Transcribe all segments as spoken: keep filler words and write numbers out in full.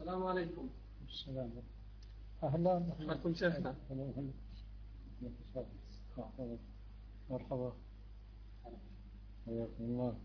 السلام عليكم. السلام. أهلا. حياكم شيخنا. مرحبا. مرحبا. حياكم الله.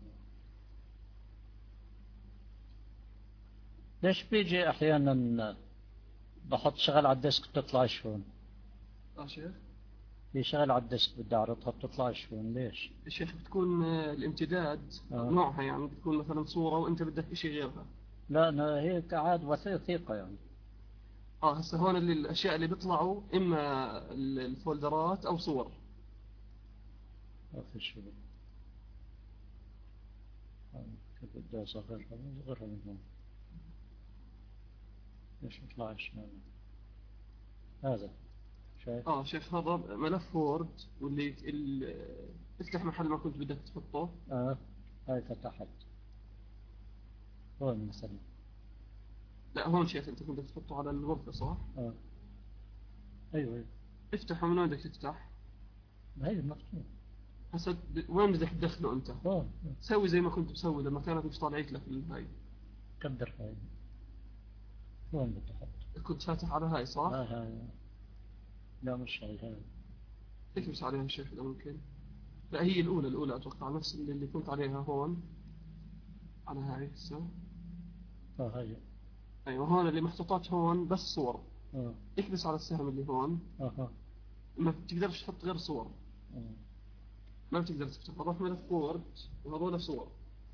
ليش بيجي أحيانا بحط شغل على الديسك بتطلع شلون؟ اه شيخ. في شغل على الديسك بدي أعرضها بتطلع شلون؟ ليش؟ الشيخ بتكون آه، الامتداد آه. نوعها يعني بتكون مثلا صورة وانت بدك اشي غيرها. لا أنا هي عاد وثيقة يعني. اه هسه هون اللي الاشياء اللي بيطلعوا اما ال- الفولدرات او صور. ما في شيء. كيف بدي أصغرها؟ أصغرها من هون. ليش يطلع شمال؟ هذا شايف؟ اه شيخ هذا ملف وورد واللي ال- افتح محل ما كنت بدك تحطه. آه. هاي فتحت. هون مثلا. لا هون شيخ انت كنت بدك تحطه على الغرفة صح؟ آه. أيوه أيوه. افتحه من وين بدك تفتح؟ هاي مفتوح. هسه ب- وين بدك تدخله انت؟ آه. سوي زي ما كنت بسوي لما كانت مش طالعيك لك هاي. كبر هاي. وين بدي أحط؟ كنت فاتح على هاي صح؟ آه هاي. لا مش هاي هاي. اكبس عليها شيخ إذا ممكن. لا هي الأولى الأولى أتوقع نفس اللي, اللي كنت عليها هون. على هاي هسه. آه هاي. أيوة هون اللي محطوطات هون بس صور. آه. اكبس على السهم اللي هون. آه آه. ما بتقدرش تحط غير صور. آه. ما بتقدر تفتح روح ملف وورد وهذول صور.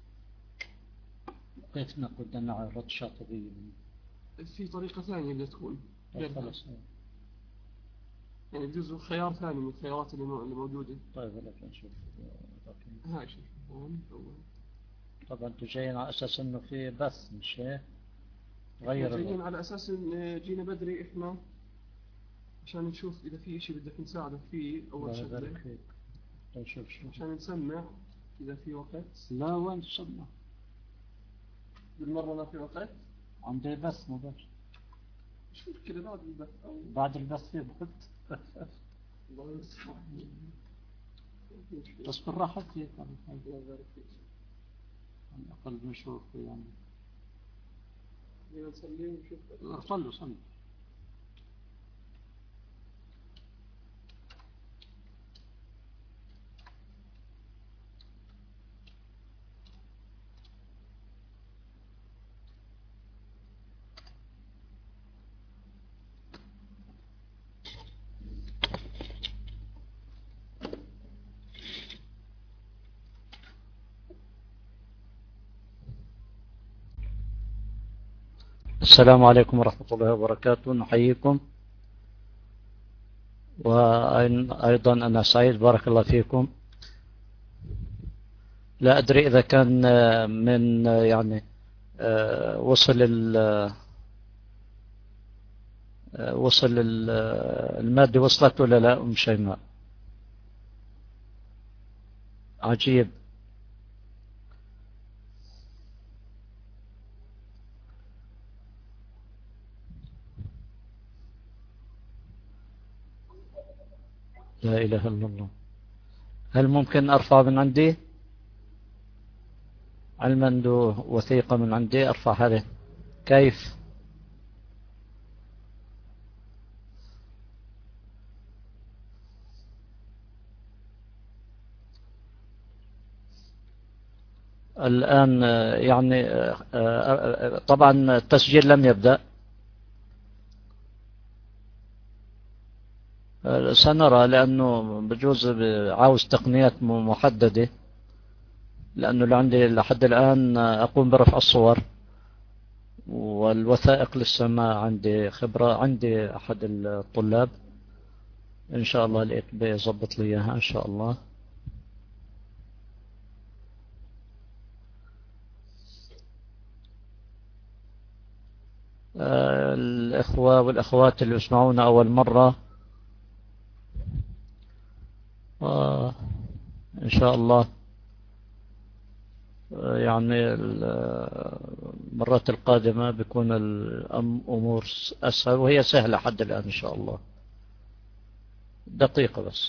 كيف نقول بدنا نعرض شاطبية؟ في طريقة ثانية اللي تكون طيب غيرها. خلاص. يعني بجوز خيار ثاني من الخيارات اللي مو- اللي موجودة. طيب هلا نشوف. لكن هاي شوف هون أول. طبعا انتوا جايين على اساس انه في بث مش هيك؟ احنا غير جايين الوضع. على أساس إن جينا بدري إحنا عشان نشوف إذا في إشي بدك نساعدك فيه أول الله شغلة. يبارك فيك. نشوف شو. عشان نسمع إذا في وقت. لا وين تصنع؟ بالمرة ما في وقت. عندي بث مباشر. مش مشكلة بعد البث أو بعد البث في بث. الله المستعان. بس بالراحة فيك. الله يبارك فيك. على الأقل بنشوف يعني. خلينا نصلي ونشوف. صلوا صلوا. السلام عليكم ورحمة الله وبركاته. نحييكم وأيضا أنا سعيد بارك الله فيكم. لا أدري إذا كان من يعني وصل وصل المادة وصلت ولا لا أم شيماء؟ عجيب. لا إله إلا الله. هل ممكن أرفع من عندي؟ علما عنده وثيقة من عندي أرفع هذه. كيف؟ الآن يعني طبعا التسجيل لم يبدأ. سنرى لأنه بجوز عاوز تقنيات محددة، لأنه لعندي لحد الآن أقوم برفع الصور والوثائق لسه ما عندي خبرة. عندي أحد الطلاب إن شاء الله لقيت بيظبط لي إياها إن شاء الله. الإخوة والأخوات اللي يسمعونا أول مرة إن شاء الله يعني المرات القادمة بيكون الأمور أسهل، وهي سهلة حد الآن إن شاء الله. دقيقة بس.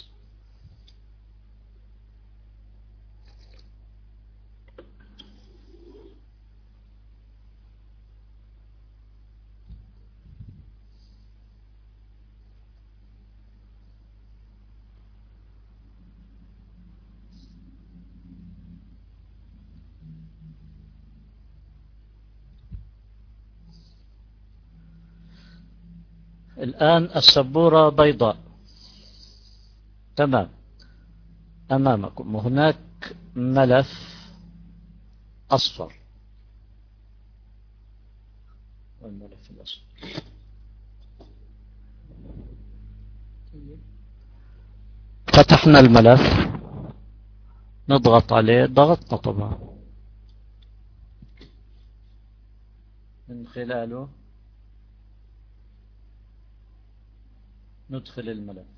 الآن السبورة بيضاء تمام أمامكم، وهناك ملف أصفر. والملف الأصفر فتحنا الملف، نضغط عليه، ضغطنا طبعا من خلاله ندخل الملف.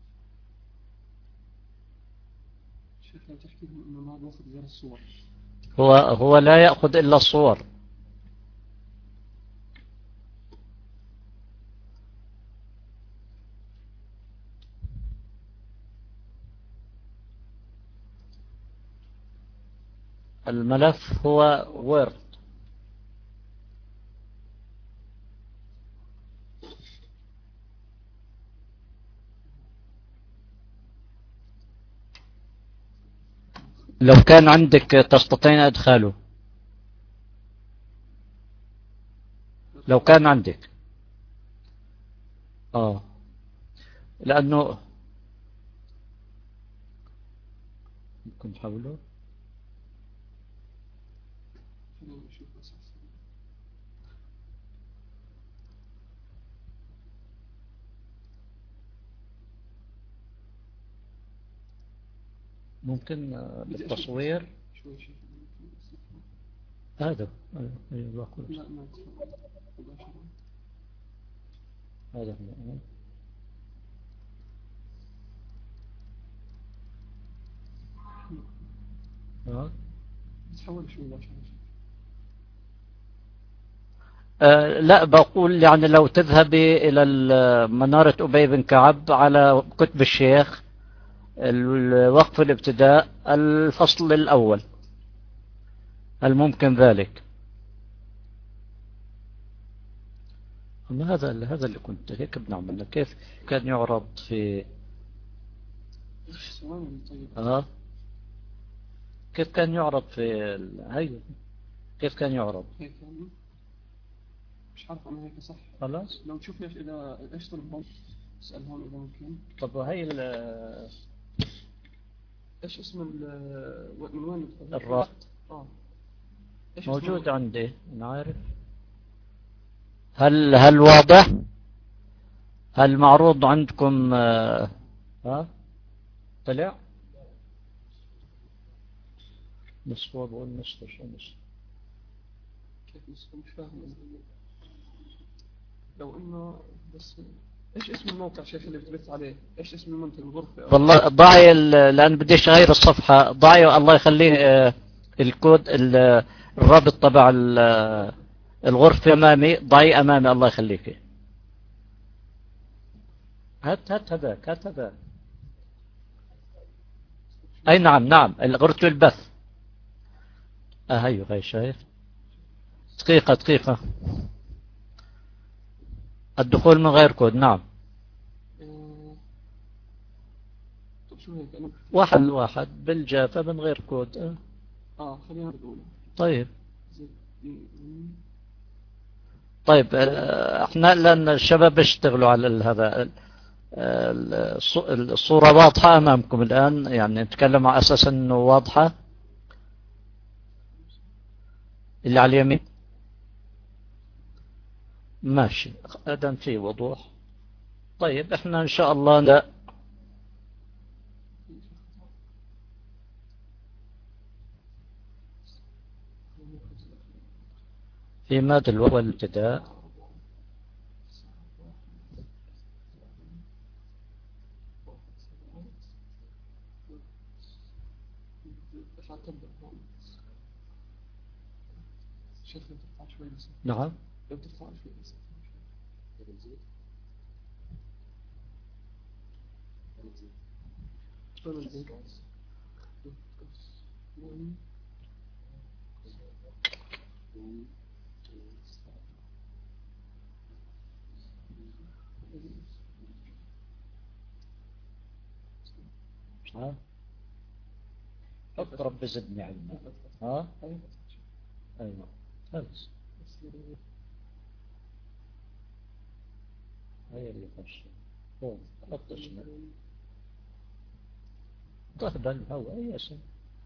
شيخ لو تحكي إنه ما بياخذ غير الصور. هو هو لا يأخذ إلا الصور. الملف هو وورد. لو كان عندك تستطيع إدخاله، لو كان عندك آه لأنه ممكن نحوله. ممكن بالتصوير هذا أيوة هذا هو تحول شو مباشرة. أه لا بقول يعني لو تذهبي إلى منارة أبي بن كعب على كتب الشيخ، الوقف الابتداء الفصل الأول، هل ممكن ذلك؟ أما هذا هذا اللي كنت هيك بنعمل. كيف كان يعرض في آه كيف كان يعرض في هي كيف كان يعرض؟ هيك يعني مش عارف أنا هيك صح. خلاص لو تشوف ليش إذا إيش طلب هون اسأل هون إذا ممكن. طب وهي إيش اسم ال من وين الرابط؟ آه موجود عندي أنا عارف. هل هل واضح؟ هل معروض عندكم؟ ها آه؟ طلع نصف بقول نصف شو نصف كيف نصف مش فاهم. لو إنه بس إيش اسم الموقع شيخ اللي بتبث عليه؟ إيش اسم المنتج الغرفة؟ والله ضعي لأن بديش أغير الصفحة. ضعي الله يخليه الكود الرابط تبع الغرفة أمامي. ضعي أمامي الله يخليك. هات هات هذاك هات هذاك. أي نعم نعم غرفة البث. آه هيو هاي شايف. دقيقة دقيقة. الدخول من غير كود. نعم واحد واحد بالجافة من غير كود. اه, آه خلينا نقول. طيب طيب احنا لأن الشباب يشتغلوا على هذا. الصورة واضحة أمامكم الآن، يعني نتكلم على أساس أنه واضحة. اللي على اليمين ماشي أدام فيه وضوح. طيب احنا إن شاء الله لا في مادة الوقف والابتداء. نعم ها رب زدني علما. ها ايوه خلص هي اللي خش فوق خط شمال تهدى الهواء يا شيخ.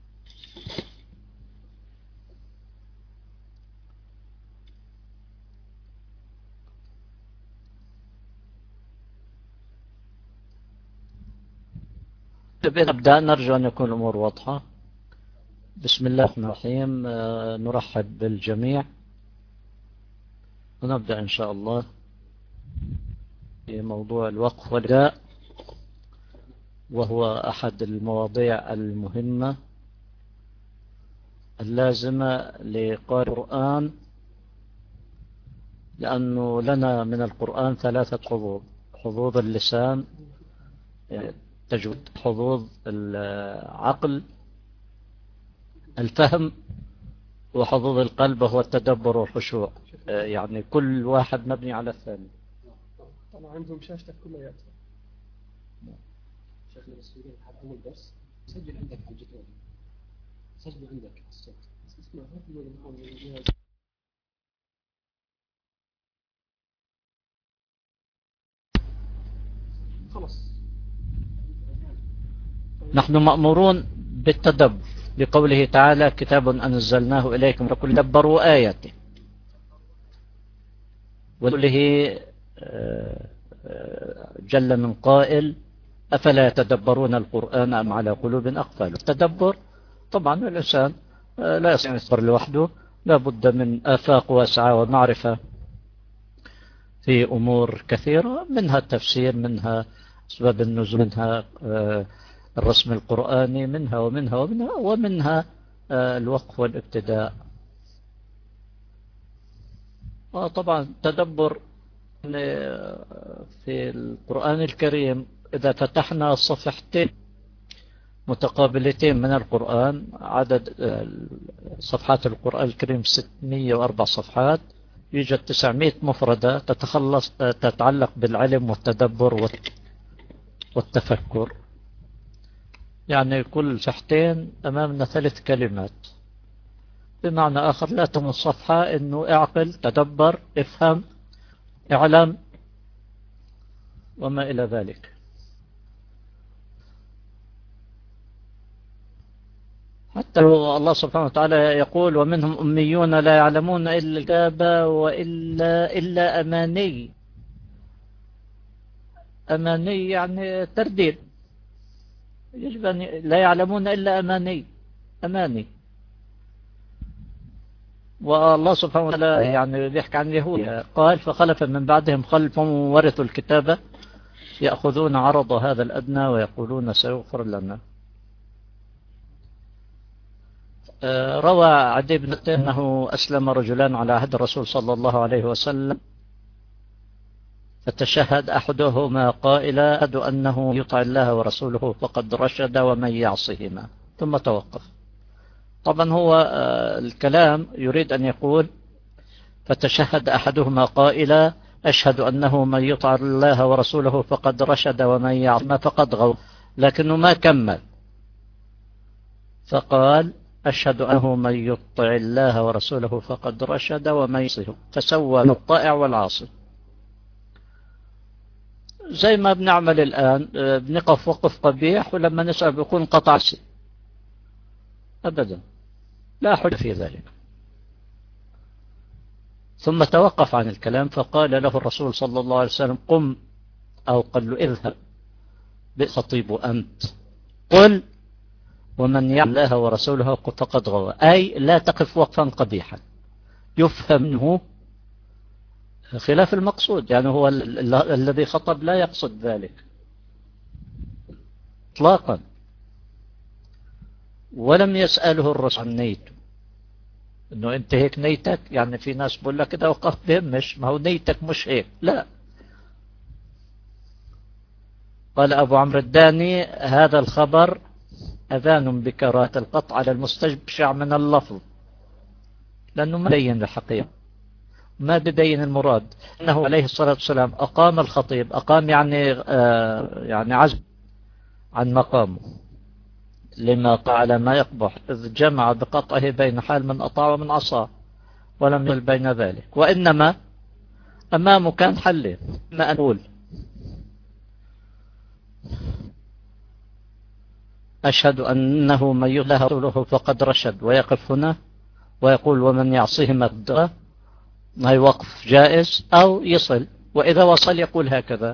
نبدأ نرجو أن يكون الأمور واضحة. بسم الله الرحمن الرحيم. نرحب بالجميع ونبدأ إن شاء الله في موضوع الوقف والإبداء، وهو أحد المواضيع المهمة اللازمة لقارئ القرآن، لأنه لنا من القرآن ثلاثة حظوظ: حظوظ اللسان، تجويد، حظوظ العقل الفهم، وحظوظ القلب وهو التدبر والخشوع. يعني كل واحد مبني على الثاني. طبعا عندهم شاشتك كلها شيخنا بس يقول أول درس سجل عندك على الجدول، سجل عندك على الصوت. اسمع خلاص. نحن مأمورون بالتدبر بقوله تعالى: كتاب أنزلناه إليكم لكل دبروا آياته. وقوله جل من قائل: أفلا يتدبرون القرآن أم على قلوب أقفالها. التدبر طبعا الإنسان لا يستطيع يصبر لوحده، لا بد من آفاق واسعة ومعرفة في أمور كثيرة، منها التفسير، منها أسباب النزول، منها الرسم القرآني، منها ومنها ومنها ومنها الوقف والابتداء. وطبعا التدبر في القرآن الكريم إذا فتحنا صفحتين متقابلتين من القرآن، عدد صفحات القرآن الكريم ستمئة وأربع صفحات، يوجد تسعمئة مفردة تتخلص تتعلق بالعلم والتدبر والتفكر. يعني كل صفحتين أمامنا ثلاث كلمات. بمعنى آخر لا تكون الصفحة إنه اعقل، تدبر، افهم، اعلم وما إلى ذلك. حتى الله سبحانه وتعالى يقول: ومنهم أميون لا يعلمون إلا الكتاب وإلا إلا أماني. أماني يعني ترديد، يجب أن لا يعلمون إلا أماني أماني. والله سبحانه وتعالى يعني بيحكي عن اليهود، قال: فخلف من بعدهم خلف ورثوا الكتاب يأخذون عرض هذا الأدنى ويقولون سيغفر لنا. روى عدي بن حاتم أنه أسلم رجلان على عهد الرسول صلى الله عليه وسلم، فتشهد أحدهما قائلا: أشهد أنه يطع الله ورسوله فقد رشد ومن يعصهما، ثم توقف. طبعا هو الكلام يريد أن يقول: فتشهد أحدهما قائلا: أشهد أنه من يطع الله ورسوله فقد رشد ومن يعصهما فقد غوى، لكنه ما كمل، فقال: أشهد أنه من يطع الله ورسوله فقد رشد ومن يعصه، فسوى الطائع والعاصي. زي ما بنعمل الآن، بنقف وقف قبيح ولما نسأل بيكون قطع سي. أبدا لا حجة في ذلك. ثم توقف عن الكلام فقال له الرسول صلى الله عليه وسلم: قم، أو قال له: اذهب، بخطيب أنت، قل ومن يعص الله ورسوله فقد غوى. أي لا تقف وقفا قبيحا يفهم منه خلاف المقصود. يعني هو ال ال الذي خطب لا يقصد ذلك اطلاقا، ولم يسأله الرسول عن نيته، انه انت هيك نيتك. يعني في ناس بقول لك اذا وقفت بهمش، ما هو نيتك مش هيك. لا، قال أبو عمرو الداني: هذا الخبر أذان بكراهة القطع على المستشفع من اللفظ، لأنه ما بين الحقيقة، ما ببين المراد. أنه عليه الصلاة والسلام أقام الخطيب، أقام يعني آه يعني عزم عن مقامه، لما قال ما يقبح، إذ جمع بقطعه بين حال من أطاع ومن عصاه، ولم يل بين ذلك. وإنما أمامه كان حلين: ما أقول أشهد أنه من يطع رسوله فقد رشد، ويقف هنا ويقول ومن يعصهما الدرة، هي وقف جائز، أو يصل، وإذا وصل يقول هكذا: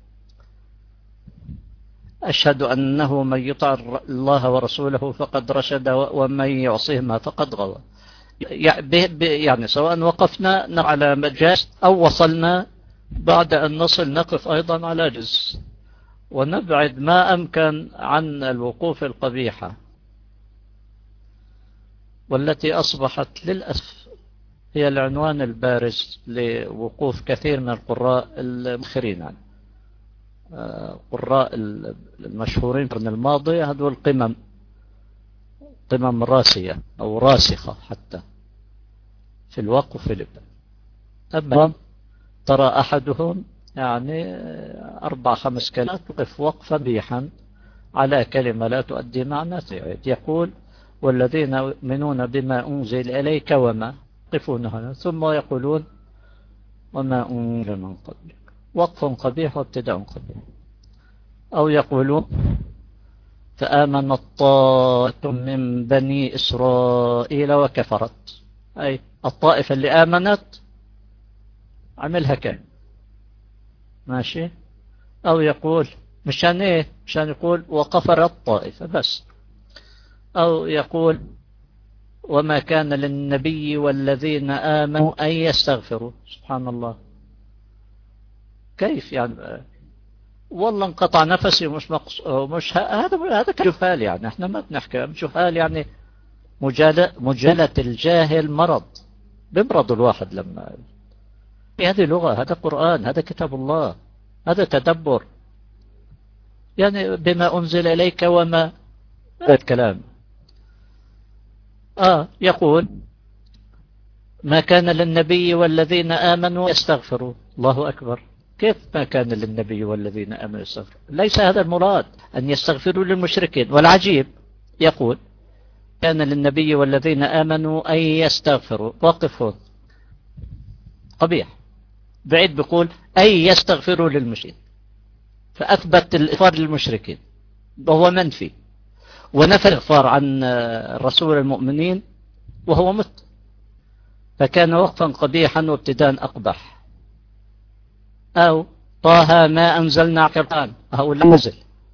أشهد أنه من يطع الله ورسوله فقد رشد ومن يعصهما فقد غوى. يعني سواء وقفنا على مجاز أو وصلنا بعد أن نصل نقف أيضا على جز، ونبعد ما أمكن عن الوقوف القبيحة، والتي أصبحت للأسف هي العنوان البارز لوقوف كثير من القراء المؤخرين. يعني قراء المشهورين في القرن الماضي هذول قمم قمم راسية أو راسخة حتى في الوقف في الإبداع. أما ترى أحدهم يعني أربع خمس كلمات يقف وقفا بيحا على كلمة لا تؤدي معنى تعيد، يقول والذين يؤمنون بما أنزل إليك وما، يقفون هنا ثم يقولون وما أنزل من قبلك، وقف قبيح وابتداء قبيح. أو يقولون فآمنت طائفة من بني إسرائيل وكفرت، أي الطائفة اللي آمنت عملها كان ماشي. أو يقول مشان إيه؟ مشان يقول وكفرت طائفة بس. أو يقول وما كان للنبي والذين آمنوا أن يستغفروا. سبحان الله، كيف يعني؟ والله انقطع نفسي مش مقص... مش ه... هذا هذا جهال. يعني احنا ما بنحكي جهال، يعني مجالة مجالة الجاهل مرض، بمرض الواحد لما هذه لغة، هذا قرآن، هذا كتاب الله، هذا تدبر. يعني بما أنزل إليك وما، هذا الكلام. آه يقول ما كان للنبي والذين آمنوا يستغفروا. الله أكبر، كيف ما كان للنبي والذين آمنوا يستغفروا؟ ليس هذا المراد أن يستغفروا للمشركين. والعجيب يقول كان للنبي والذين آمنوا أن يستغفروا، وقفوا قبيح، بعيد بيقول أي يستغفروا للمشركين، فأثبت الإغفار للمشركين وهو منفي، ونفى الإغفار عن رسول المؤمنين وهو مت، فكان وقفا قبيحا وابتداء أقبح. أو طه ما أنزلنا عليك القرآن، أو لا نزل،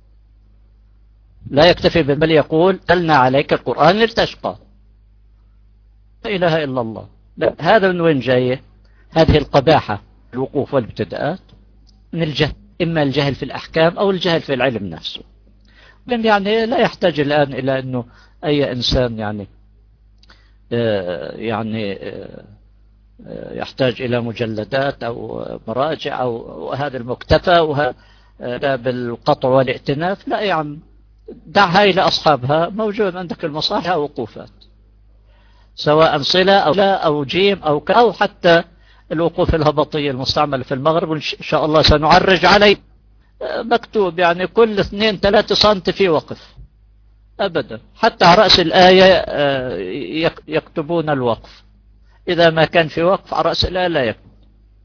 لا يكتفي بل يقول أنزلنا عليك القرآن لتشقى. لا إله إلا الله. لا، هذا من وين جاية هذه القباحة؟ الوقوف والابتداءات من الجهل، إما الجهل في الأحكام أو الجهل في العلم نفسه. يعني لا يحتاج الآن إلى أنه أي إنسان يعني آه يعني آه يحتاج إلى مجلدات أو مراجع أو هذا المكتفى وهذا بالقطع والائتناف. لا يا عم، دعها إلى أصحابها، موجود عندك المصالح وقوفات، سواء صلة أو لا أو جيم أو ك أو حتى الوقوف الهبطية المستعملة في المغرب، وإن شاء الله سنعرج عليه، مكتوب يعني كل اثنين ثلاثة سنت في وقف أبدا، حتى على رأس الآية يكتبون الوقف، إذا ما كان في وقف على رأس الآية لا يكتب.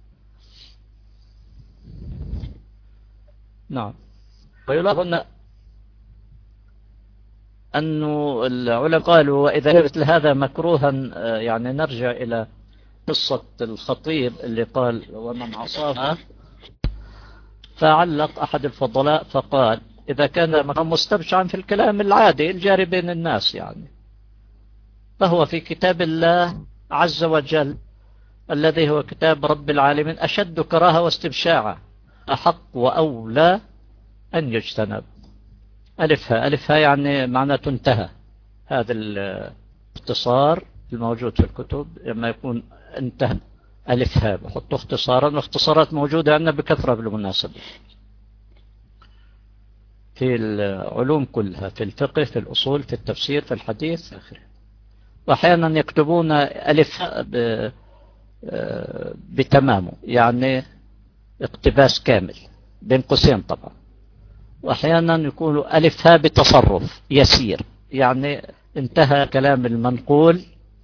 نعم. ويلاحظ أن أنه العلماء قالوا وإذا مثل هذا مكروها، يعني نرجع إلى قصة الخطيب اللي قال ومن عصاها، فعلق أحد الفضلاء فقال إذا كان مستبشعا في الكلام العادي الجاري بين الناس يعني، فهو في كتاب الله عز وجل الذي هو كتاب رب العالمين أشد كراهة واستبشاعا، أحق وأولى أن يجتنب. ألفها ألفها يعني معناه انتهى. هذا الاختصار الموجود في الكتب لما يكون انتهى ألفها بحطوا اختصارا، واختصارات موجودة عندنا بكثرة بالمناسبة في العلوم كلها، في الفقه، في الأصول، في التفسير، في الحديث آخره. وأحيانا يكتبون ألفها بتمامه، يعني اقتباس كامل بين قوسين طبعا. وأحيانا يكون ألفها بتصرف يسير، يعني انتهى كلام المنقول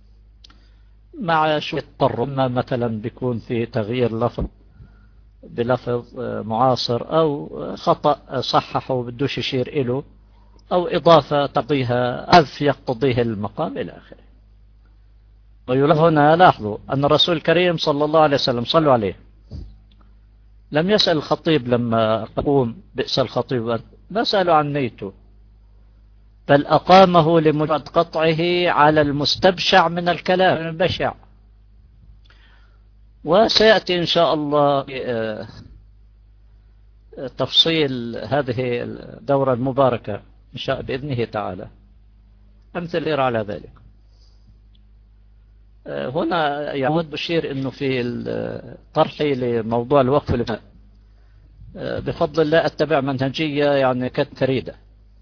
مع شوية تطرف، ما مثلا بيكون في تغيير لفظ بلفظ معاصر أو خطأ صححه وبدوش يشير إله، أو إضافة تقضيها أذف يقتضيه المقام إلى آخره. ويلاحظ هنا لاحظوا أن الرسول الكريم صلى الله عليه وسلم صلوا عليه لم يسأل الخطيب لما قوم بئس الخطيب، ما سألوا عن نيته، بل أقامه لمجرد قطعه على المستبشع من الكلام البشع. وسيأتي إن شاء الله تفصيل هذه الدورة المباركة إن شاء بإذنه تعالى أمثل على ذلك. هنا يعود بشير أنه في طرحي لموضوع الوقف بفضل الله أتبع منهجية يعني كانت فريدة،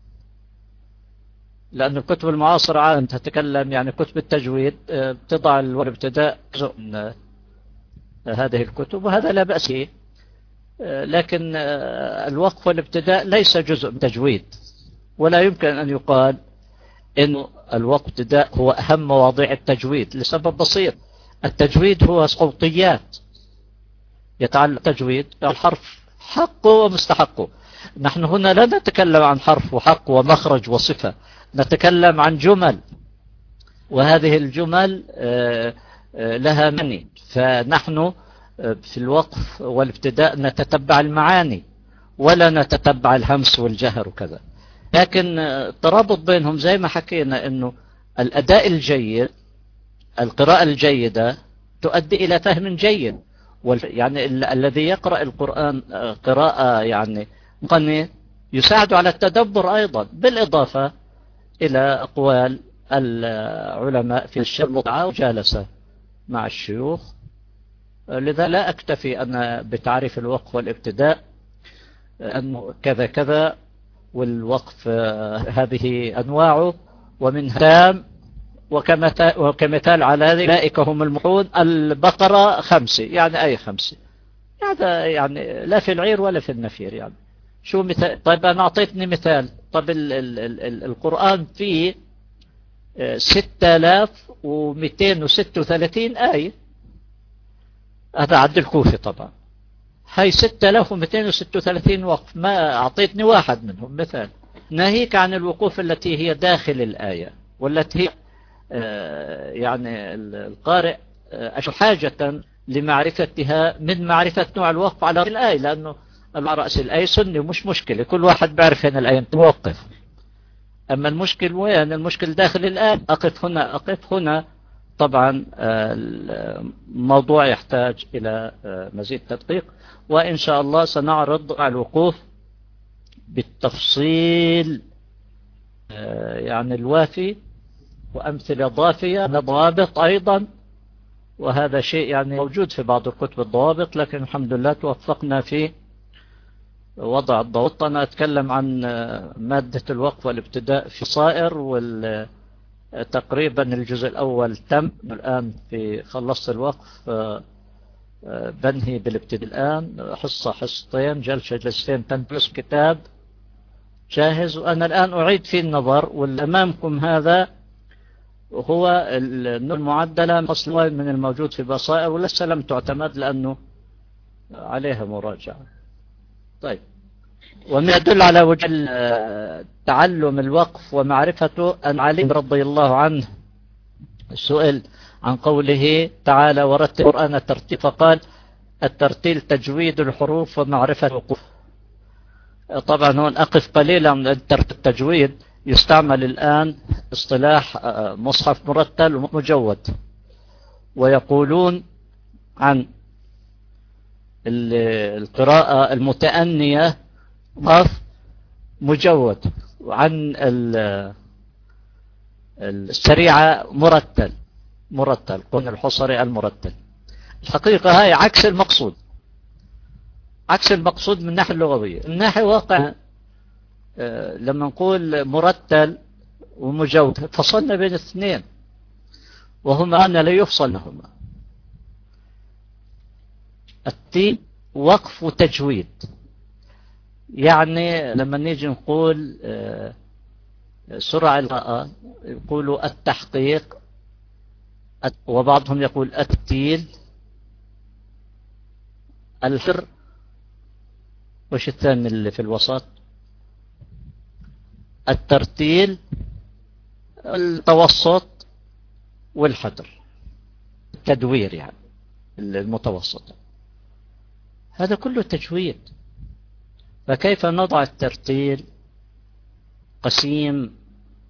لأن الكتب المعاصرة عادة تتكلم يعني كتب التجويد بتضع الابتداء جزء من هذه الكتب، وهذا لا بأس به، لكن الوقف والابتداء ليس جزء من التجويد، ولا يمكن أن يقال إن الوقف والابتداء هو أهم مواضيع التجويد لسبب بسيط. التجويد هو صوتيات، يتعلق التجويد الحرف حقه ومستحقه. نحن هنا لا نتكلم عن حرف وحق ومخرج وصفة، نتكلم عن جمل، وهذه الجمل لها معنى، فنحن في الوقف والابتداء نتتبع المعاني ولا نتتبع الهمس والجهر وكذا. لكن الترابط بينهم زي ما حكينا انه الاداء الجيد، القراءة الجيدة تؤدي الى فهم جيد، يعني الذي يقرأ القرآن قراءة يعني مقنية يساعد على التدبر ايضا، بالاضافة الى اقوال العلماء في الشرع وجالسة مع الشيوخ. لذا لا أكتفي أنا بتعريف الوقف والابتداء أنه كذا كذا، والوقف هذه أنواعه ومن تام، وكمثال على ذلك أولئك هم المحون، البقرة خمسة، يعني أي خمسة، هذا يعني لا في العير ولا في النفير. يعني شو مثال؟ طيب أنا أعطيتني مثال. طيب ال ال ال القرآن فيه ستة آلاف ومئتين وستة وثلاثين آية، هذا عد الكوفي طبعا، هاي ستة آلاف ومئتين وستة وثلاثين وقف، ما أعطيتني واحد منهم مثال. ناهيك عن الوقوف التي هي داخل الآية، والتي هي يعني القارئ أشد حاجة لمعرفتها من معرفة نوع الوقف على الآية، لأنه على رأس الآية سني ومش مشكلة، كل واحد بيعرف هنا الآية توقف. أما المشكل وين؟ المشكل داخل الآية، أقف هنا أقف هنا. طبعا الموضوع يحتاج إلى مزيد تدقيق، وإن شاء الله سنعرض على الوقوف بالتفصيل يعني الوافي، وأمثلة ضافية، ضوابط أيضا، وهذا شيء يعني موجود في بعض الكتب الضوابط، لكن الحمد لله توفقنا في وضع الضوابط. أنا أتكلم عن مادة الوقف والابتداء في صائر، وال تقريبا الجزء الأول تم الآن، في خلصت الوقف بنهي بالابتداء الآن، حصة حصتين جلسة جلستين تنبس كتاب جاهز، وأنا الآن أعيد فيه النظر. والأمامكم هذا هو المعدلة فصل من الموجود في بصائر، ولسه لم تعتمد لأنه عليها مراجعة. طيب، وما يدل على وجه تعلم الوقف ومعرفته أن علي رضي الله عنه سئل عن قوله تعالى ورتل القرآن ترتيلا، فقال الترتيل تجويد الحروف ومعرفة الوقوف. طبعا هون أقف قليلا من التجويد، يستعمل الآن اصطلاح مصحف مرتل ومجود، ويقولون عن القراءة المتأنية مصحف مجود، وعن السريعة مرتل مرتل قلنا الحصري المرتل. الحقيقة هاي عكس المقصود، عكس المقصود من الناحية اللغوية. من ناحية واقع لما نقول مرتل ومجود فصلنا بين الاثنين، وهما أن لا يفصل لهما. التين وقف وتجويد، يعني لما نيجي نقول سرعة القراءة يقولوا التحقيق، وبعضهم يقول الترتيل، الحر، وش الثاني اللي في الوسط؟ الترتيل، التوسط، والحدر، التدوير يعني المتوسط، هذا كله تجويد. فكيف نضع الترتيل قسيم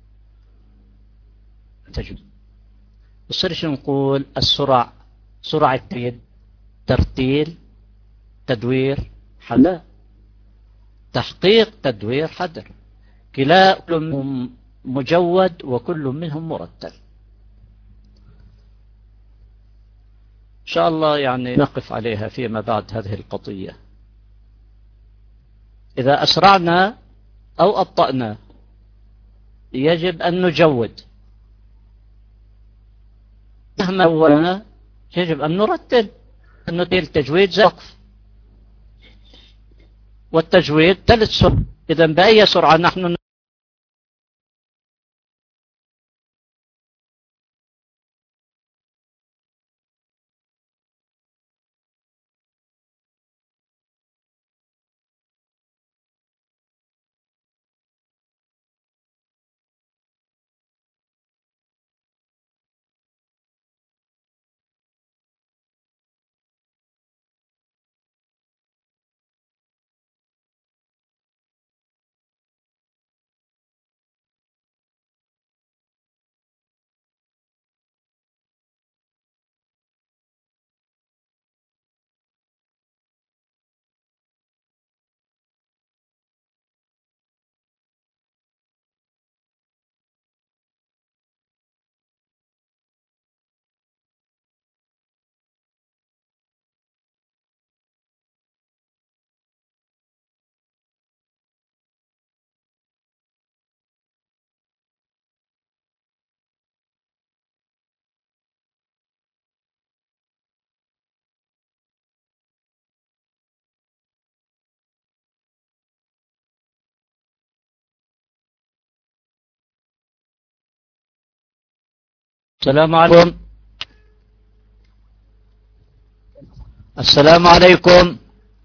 تجويد؟ بصيرش نقول السرعة سرعة الترتيل ترتيل تدوير حدر، تحقيق تدوير حدر، كلا كل منهم مجود وكل منهم مرتل. إن شاء الله يعني نقف عليها فيما بعد هذه القضية. إذا أسرعنا أو أبطأنا يجب أن نجود، مهما أولنا يجب أن نرتل، أن نرتل تجويد زقف، والتجويد ثلاث سرعة. إذا بأي سرعة نحن السلام عليكم. السلام عليكم.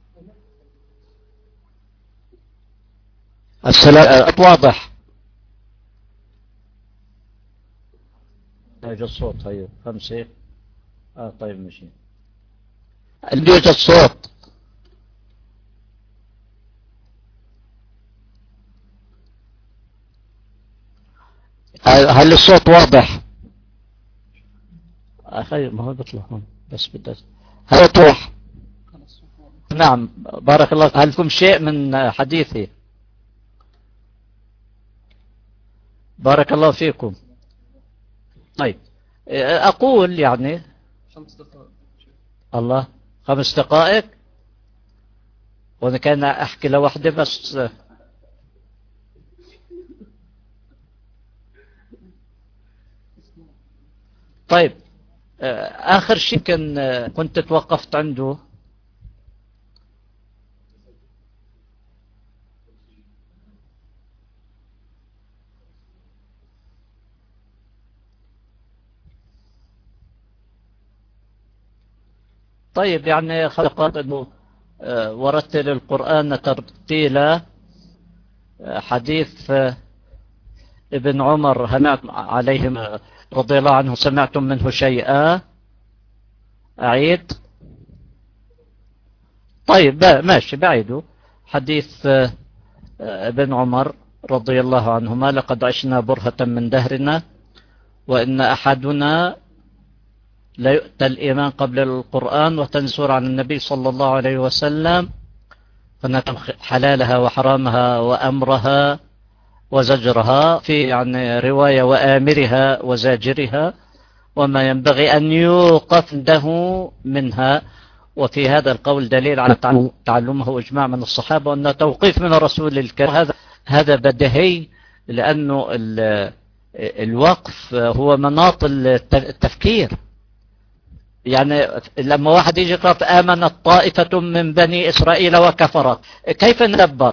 السلام واضح. يوجد صوت. هيو خمسة. اه طيب ماشي. اللي يوجد صوت. هل الصوت واضح؟ أخي ما هو بيطلع هون بس بدأ هل يطوح؟ نعم بارك الله. هل لكم شيء من حديثي؟ بارك الله فيكم. طيب أقول يعني خمس دقائق. الله خمس دقائق، وأنا كان أحكي لوحدي بس. طيب آخر شيء كان كنت توقفت عنده طيب يعني خلقت أنه ورتل القرآن ترتيلا. حديث ابن عمر سمعت عليهم رضي الله عنه سمعتم منه شيئا؟ أعيد؟ طيب ماشي بعيده. حديث ابن عمر رضي الله عنهما: لقد عشنا برهة من دهرنا وإن أحدنا ليؤتى الإيمان قبل القرآن وتنزور عن النبي صلى الله عليه وسلم فنتم حلالها وحرامها وأمرها وزجرها، في يعني رواية وآمرها وزاجرها، وما ينبغي أن يوقف عنده منها. وفي هذا القول دليل على تعلمه إجماع من الصحابة وأنه توقيف من الرسول الكريم. هذا هذا بديهي، لأنه الوقف هو مناط التفكير. يعني لما واحد يجي يقرأ آمنت طائفة من بني إسرائيل وكفرت، كيف ندبر؟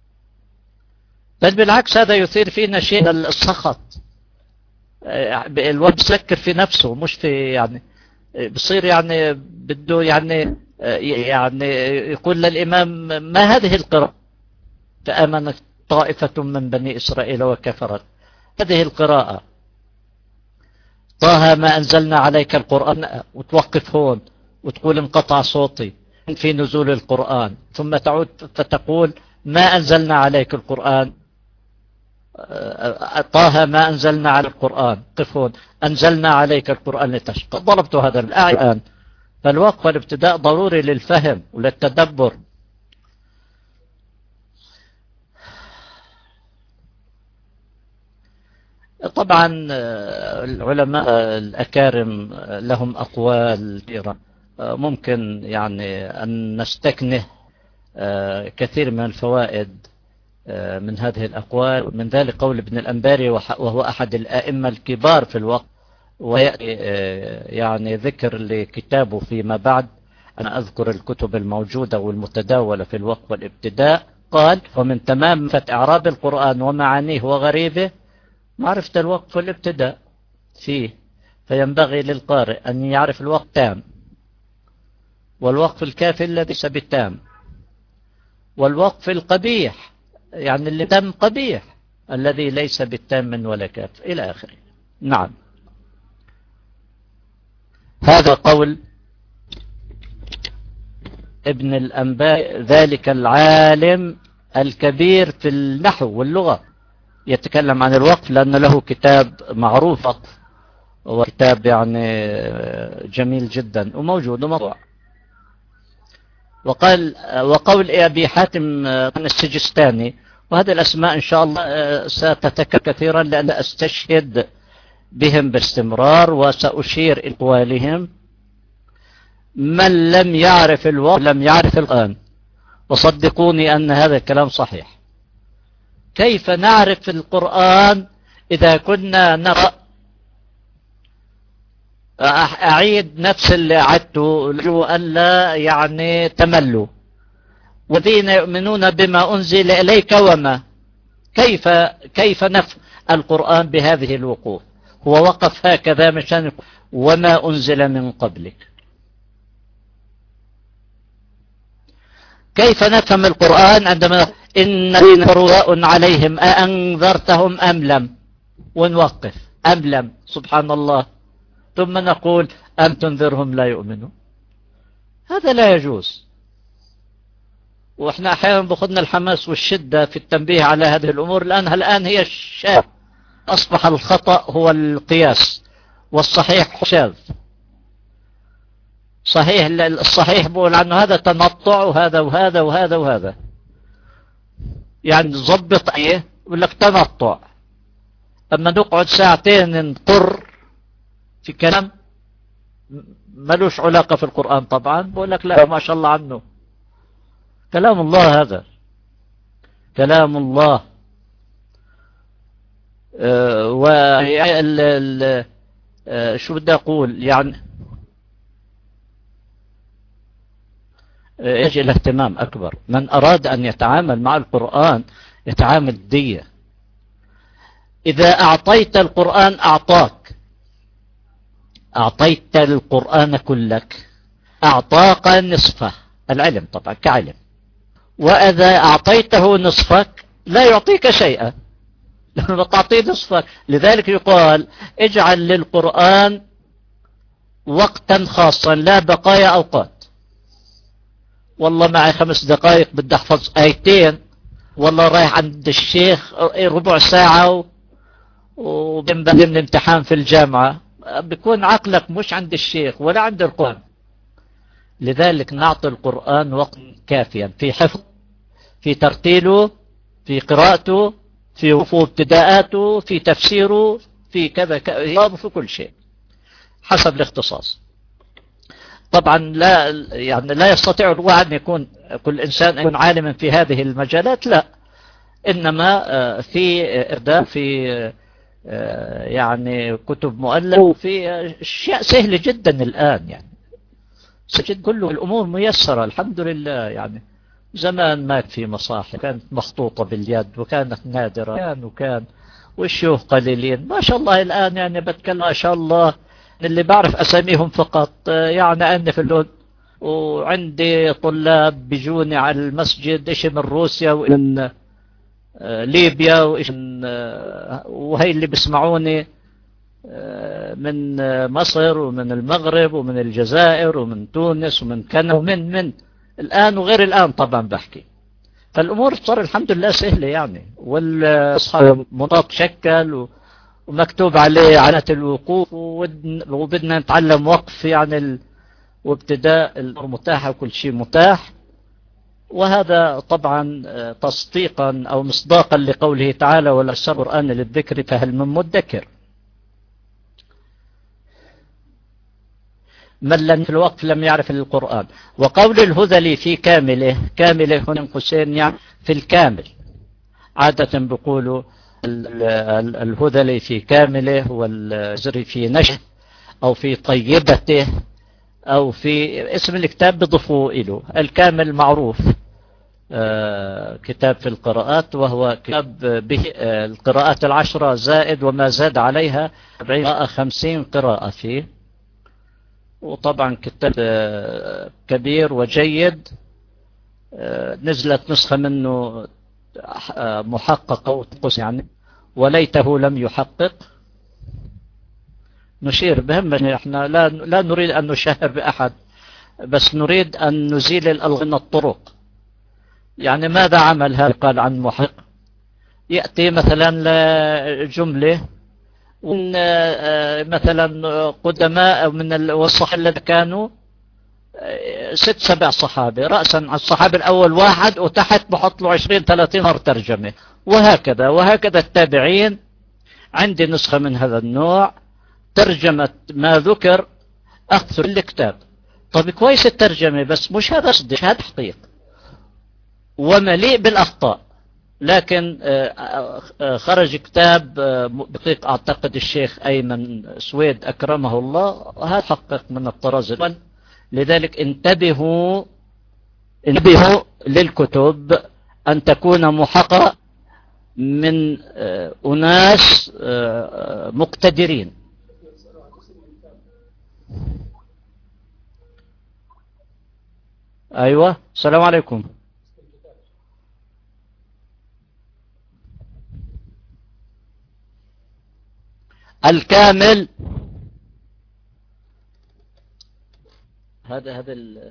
بل بالعكس هذا يثير فينا شيء من السخط. الواحد بيفكر في نفسه مش في يعني بصير يعني بده يعني يعني يقول للإمام: ما هذه القراءة؟ فآمنت طائفة من بني إسرائيل وكفرت. هذه القراءة طه ما أنزلنا عليك القرآن، وتوقف هون وتقول انقطع صوتي في نزول القرآن، ثم تعود فتقول ما أنزلنا عليك القرآن، طه ما أنزلنا على القرآن، قف هون أنزلنا عليك القرآن لتشقى. ضربت هذا الآن. فالوقف والابتداء ضروري للفهم وللتدبر. طبعا العلماء الأكارم لهم أقوال كثيرة، ممكن يعني أن نستكنه كثير من الفوائد من هذه الأقوال. من ذلك قول ابن الأنباري وهو أحد الآئمة الكبار في الوقت، ويأتي يعني ذكر لكتابه فيما بعد. أنا أذكر الكتب الموجودة والمتداولة في الوقف والابتداء. قال: ومن تمام معرفة إعراب القرآن ومعانيه وغريبه معرفة الوقف والابتداء فيه، فينبغي للقارئ أن يعرف الوقف تام، والوقف الكافي الذي ليس بالتام، والوقف القبيح يعني اللي تم قبيح الذي ليس بالتام ولا كاف إلى آخره. نعم، هذا قول ابن الأنباري، ذلك العالم الكبير في النحو واللغة، يتكلم عن الوقف لأن له كتاب معروف وقف، وكتاب يعني جميل جدا وموجود ومطبوع. وقال وقول أبي حاتم السجستاني، وهذه الأسماء إن شاء الله ستتكرر كثيرا لأن أستشهد بهم باستمرار وسأشير إلى أقوالهم. من لم يعرف الوقف لم يعرف القرآن، وصدقوني أن هذا الكلام صحيح. كيف نعرف القرآن إذا كنا نرى، أعيد نفس اللي عدته ألا يعني تملوا، والذين يؤمنون بما أنزل إليك وما، كيف كيف نفهم القرآن بهذه الوقوف؟ هو وقف هكذا مشان وما أنزل من قبلك. كيف نفهم القرآن عندما إن الذين كفروا عليهم أأنذرتهم أم لم، ونوقف أم لم، سبحان الله، ثم نقول أم تنذرهم لا يؤمنون. هذا لا يجوز. وإحنا أحيانا بأخذنا الحماس والشدة في التنبيه على هذه الأمور، لأنها الآن هي الشاذ، أصبح الخطأ هو القياس والصحيح شاذ. صحيح الصحيح بقول عنه هذا تنطع وهذا وهذا وهذا وهذا، يعني ضبط ايه يقول لك تنطع. اما نقعد ساعتين نقر في كلام ملوش علاقة في القرآن طبعا، بقول لك لا ما شاء الله عنه كلام الله، هذا كلام الله. أه و أه شو بدي اقول يعني يجي الاهتمام أكبر. من أراد أن يتعامل مع القرآن يتعامل دية. إذا أعطيت القرآن أعطاك، أعطيت القرآن كلك أعطاك نصفه، العلم طبعا كعلم. وإذا أعطيته نصفك لا يعطيك شيئا لأنه تعطيه نصفك. لذلك يقال اجعل للقرآن وقتا خاصا لا بقايا أوقات. والله معي خمس دقائق بدي أحفظ آيتين، والله رايح عند الشيخ ربع ساعة وبنبدأ من الامتحان في الجامعة، بيكون عقلك مش عند الشيخ ولا عند القرآن. لذلك نعطي القرآن وقت كافيا في حفظ، في ترتيله، في قراءته، في ابتداءاته، في تفسيره، في كذا كذا، في كل شيء حسب الاختصاص. طبعا لا يعني لا يستطيع الواحد أن يكون كل إنسان يكون عالما في هذه المجالات، لا، إنما في إرداء، في يعني كتب مؤلفة، وفي أشياء سهلة جدا الآن، يعني سجد كله الأمور ميسرة الحمد لله. يعني زمان ما في مصاحف، كانت مخطوطة باليد وكانت نادرة، كان وكان والشيوخ قليلين. ما شاء الله الآن يعني بتكلم ما شاء الله اللي بعرف أساميهم فقط، يعني أنا في اللون، وعندي طلاب بيجوني على المسجد إيش من روسيا ومن ليبيا، وهي اللي بيسمعوني من مصر ومن المغرب ومن الجزائر ومن تونس ومن كندا ومن من الآن وغير الآن طبعا بحكي. فالأمور صار الحمد لله سهلة يعني، والأصحاب مناط شكل ومكتوب عليه علامة الوقوف، وبدنا نتعلم وقف يعني وابتداء المتاح وكل شيء متاح. وهذا طبعا تصديقا أو مصداقا لقوله تعالى: ولا القرآن للذكر فهل من مدكر. من لم في الوقف لم يعرف القرآن. وقول الهذلي في كامله، كامله هنا قوسين يعني في الكامل، عادة بيقولوا الهذلي في كامله والجزري في نشأ أو في طيبته أو في اسم الكتاب بضفوا إله. الكامل معروف آه كتاب في القراءات، وهو كتاب به آه القراءات العشرة زائد وما زاد عليها أربعين خمسين قراءة فيه. وطبعا كتاب آه كبير وجيد. آه نزلت نسخة منه آه محققة يعني، وليته لم يحقق. نشير بهم احنا لا لا نريد أن نشهر بأحد، بس نريد أن نزيل الألغام الطرق. يعني ماذا عمل هذا؟ قال عن محقق يأتي مثلا جملة مثلا قدماء من والصحابة الذين كانوا ست سبع صحابة، رأسا على الصحابي الأول واحد وتحت بحط له عشرين ثلاثين مرة ترجمة، وهكذا وهكذا التابعين. عندي نسخة من هذا النوع ترجمة ما ذكر أكثر الكتاب. طب كويس الترجمة، بس مش هذا صدق، هذا تحقيق ومليء بالأخطاء. لكن خرج كتاب دقيق أعتقد الشيخ أيمن سويد أكرمه الله، هذا حقق من الطراز الأول. لذلك انتبهوا انتبهوا للكتب أن تكون محققة من أناس مقتدرين. أيوة، السلام عليكم. الكامل هذا هذا ال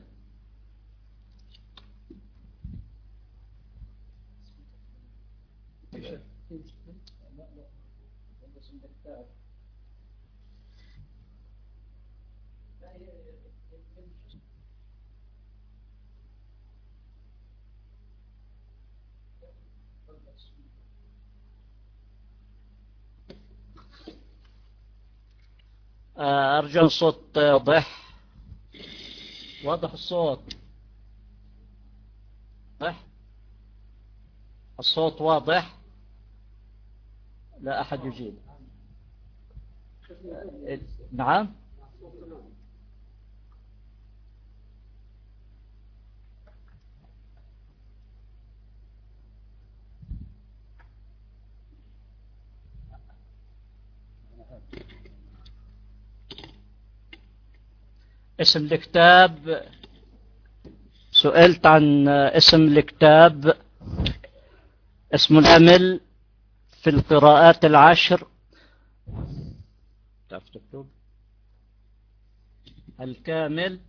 أرجو الصوت واضح. واضح الصوت؟ واضح الصوت؟ واضح؟ لا أحد يجيب. نعم. اسم الكتاب، سئلت عن اسم الكتاب. اسم الكامل في القراءات العشر. تعرف تكتب الكامل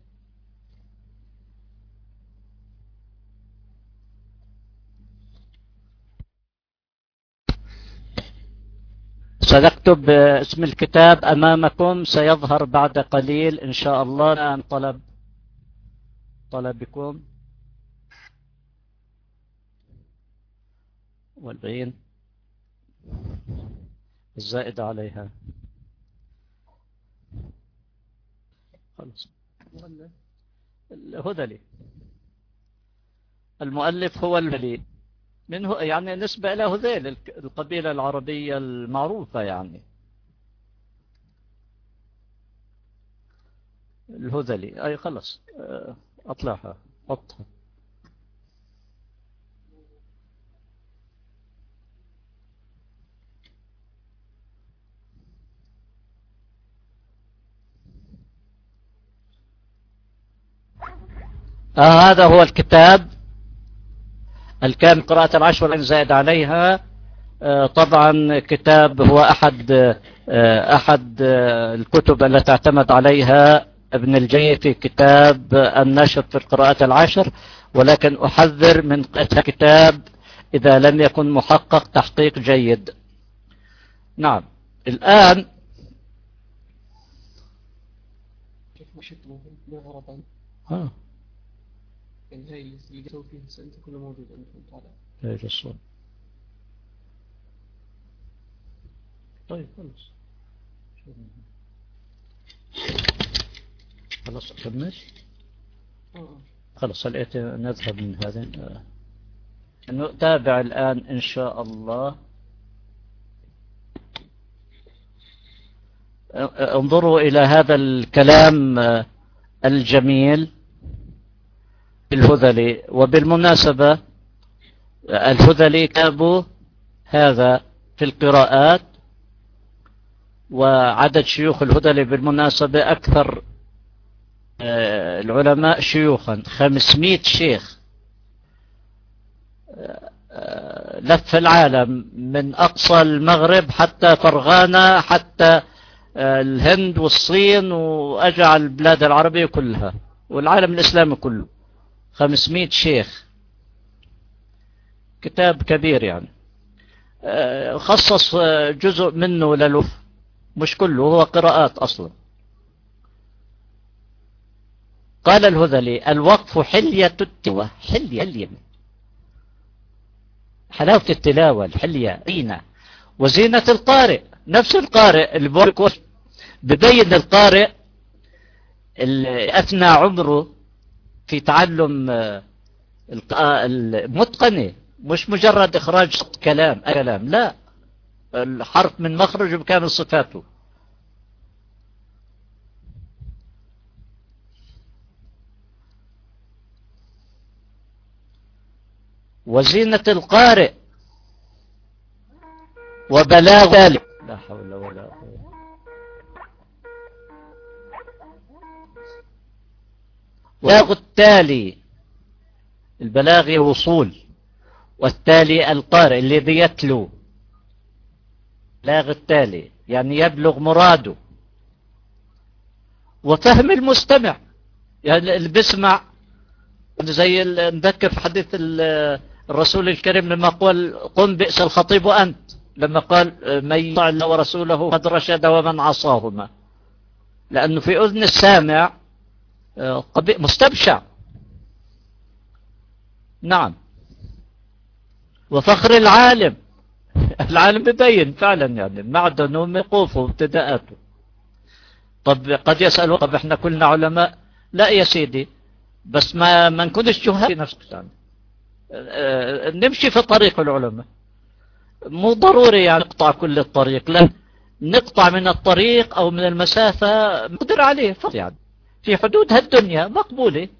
سنكتب اسم الكتاب أمامكم، سيظهر بعد قليل إن شاء الله. الآن طلب طلبكم والبين الزائد عليها. خلاص. الهذلي المؤلف هو الهذلي، منه يعني نسبة إلى هذيل القبيلة العربية المعروفة يعني الهذلي. أي خلص أطلعها حطها. آه هذا هو الكتاب الكامل قراءة العشر والعين زائد عليها. طبعا كتاب هو أحد أحد الكتب التي تعتمد عليها ابن الجي في كتاب النشر في القراءة العشر، ولكن أحذر من قراءة كتاب إذا لم يكن محقق تحقيق جيد. نعم. الآن كيف مشيت ما غرضا ها يعني هاي اللي جسوا فيها سأنت كله موجود عندكم طالع هاي الصوت. طيب خلص خلص أكمل. خلص هلقيت نذهب من هذا. نتابع الآن إن شاء الله. انظروا إلى هذا الكلام الجميل الهذلي. وبالمناسبة الهذلي كتابه هذا في القراءات، وعدد شيوخ الهذلي بالمناسبة أكثر العلماء شيوخا، خمسمائة شيخ لف العالم من أقصى المغرب حتى فرغانا حتى الهند والصين وأجع البلاد العربية كلها والعالم الإسلامي كله. خمسمائة شيخ، كتاب كبير يعني. خصص جزء منه للوف، مش كله، هو قراءات أصلا. قال الهذلي: الوقف حلية التلاوة، حلية حلية حلاوة التلاوة، الحلية زينة، وزينة القارئ. نفس القارئ اللي ببين القارئ اللي أثنى عمره في تعلم المتقنة، مش مجرد إخراج كلام كلام، لا، الحرف من مخرج بكامل صفاته. وزينة القارئ وبلاغ ذلك، لا حول ولا قوة. بلاغ التالي، البلاغ وصول، والتالي القارئ الذي يتلو. بلاغ التالي يعني يبلغ مراده، وفهم المستمع يعني اللي بيسمع، زي نذكر في حديث الرسول الكريم لما قال: قم بئس الخطيب أنت، لما قال: من يطع الله ورسوله قد رشد ومن عصاهما، لأنه في أذن السامع مستبشع. نعم. وفخر العالم، العالم ببين فعلا يعني معدنه وموقوفه وابتداءاته. طب قد يسألوا: طب احنا كلنا علماء؟ لا يا سيدي، بس ما ما نكونش جهال في نفسك يعني. نمشي في طريق العلماء، مو ضروري يعني نقطع كل الطريق، لا، نقطع من الطريق أو من المسافة نقدر عليه فقط يعني في حدود هالدنيا مقبولة.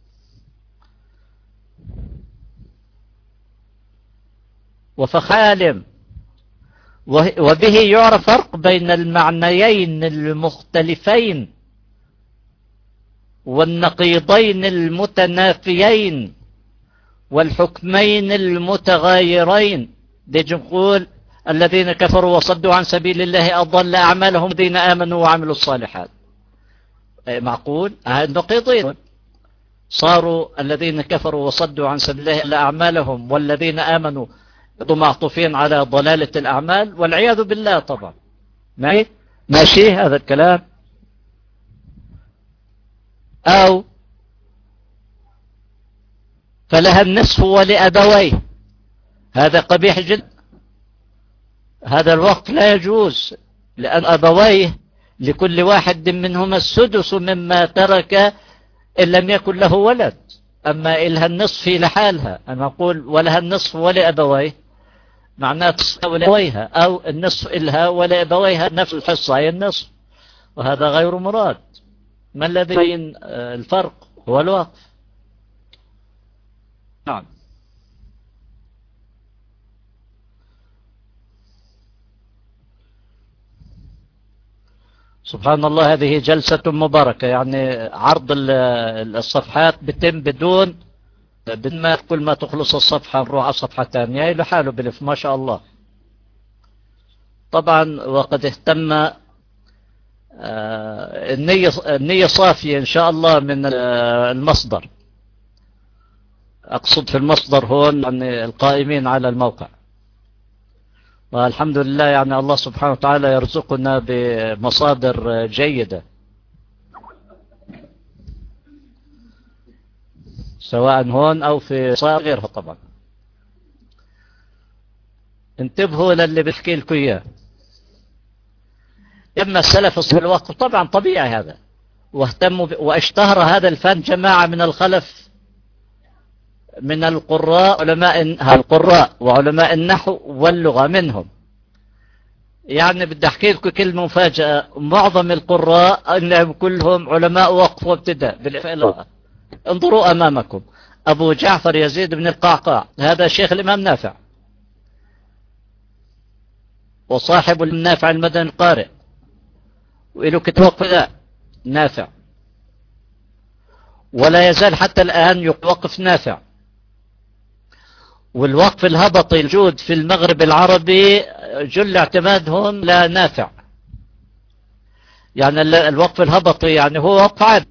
وفخالم، وبه يعرف فرق بين المعنيين المختلفين والنقيضين المتنافيين والحكمين المتغايرين. ديجي نقول: الذين كفروا وصدوا عن سبيل الله أضل أعمالهم الذين آمنوا وعملوا الصالحات. معقول؟ النقيضين صاروا الذين كفروا وصدوا عن سبيل الله أعمالهم والذين آمنوا معطوفين على ضلالة الأعمال والعياذ بالله. طبعا ماشي هذا الكلام. أو فلها النصف ولأبويه، هذا قبيح جدا، هذا الوقت لا يجوز، لأن أبويه لكل واحد منهما السدس مما ترك إن لم يكن له ولد. أما إلها النصف لحالها، أنا أقول ولها النصف ولأبويه، معناه ولأبويها، أو النصف إلها ولأبويها نفس الحصة هي النصف، وهذا غير مراد. ما الذي بين الفرق؟ هو الوقف. نعم. سبحان الله، هذه جلسة مباركة، يعني عرض الصفحات بتم بدون بما كل ما تخلص الصفحة نروح على صفحة ثانية لحاله بلف ما شاء الله. طبعا وقد اهتم النية النية صافية إن شاء الله من المصدر، أقصد في المصدر هون يعني القائمين على الموقع. والحمد لله يعني الله سبحانه وتعالى يرزقنا بمصادر جيدة سواء هون أو في غيرها. طبعا انتبهوا للي بحكي لكم إياه. إما السلف في الوقت طبعا طبيعي هذا، واهتموا واشتهر هذا الفن جماعة من الخلف من القراء علماء القراء وعلماء النحو واللغة منهم. يعني بدي أحكي لكم كلمة مفاجأة، معظم القراء أنهم كلهم علماء وقف وابتداء بالفعل. انظروا أمامكم أبو جعفر يزيد بن القعقاع، هذا شيخ الإمام نافع وصاحب النافع المدني القارئ، وإله كتاب وقف نافع، ولا يزال حتى الآن يوقف نافع. والوقف الهبطي الجود في المغرب العربي جل اعتمادهم لا نافع. يعني الوقف الهبطي يعني هو وقف عاد،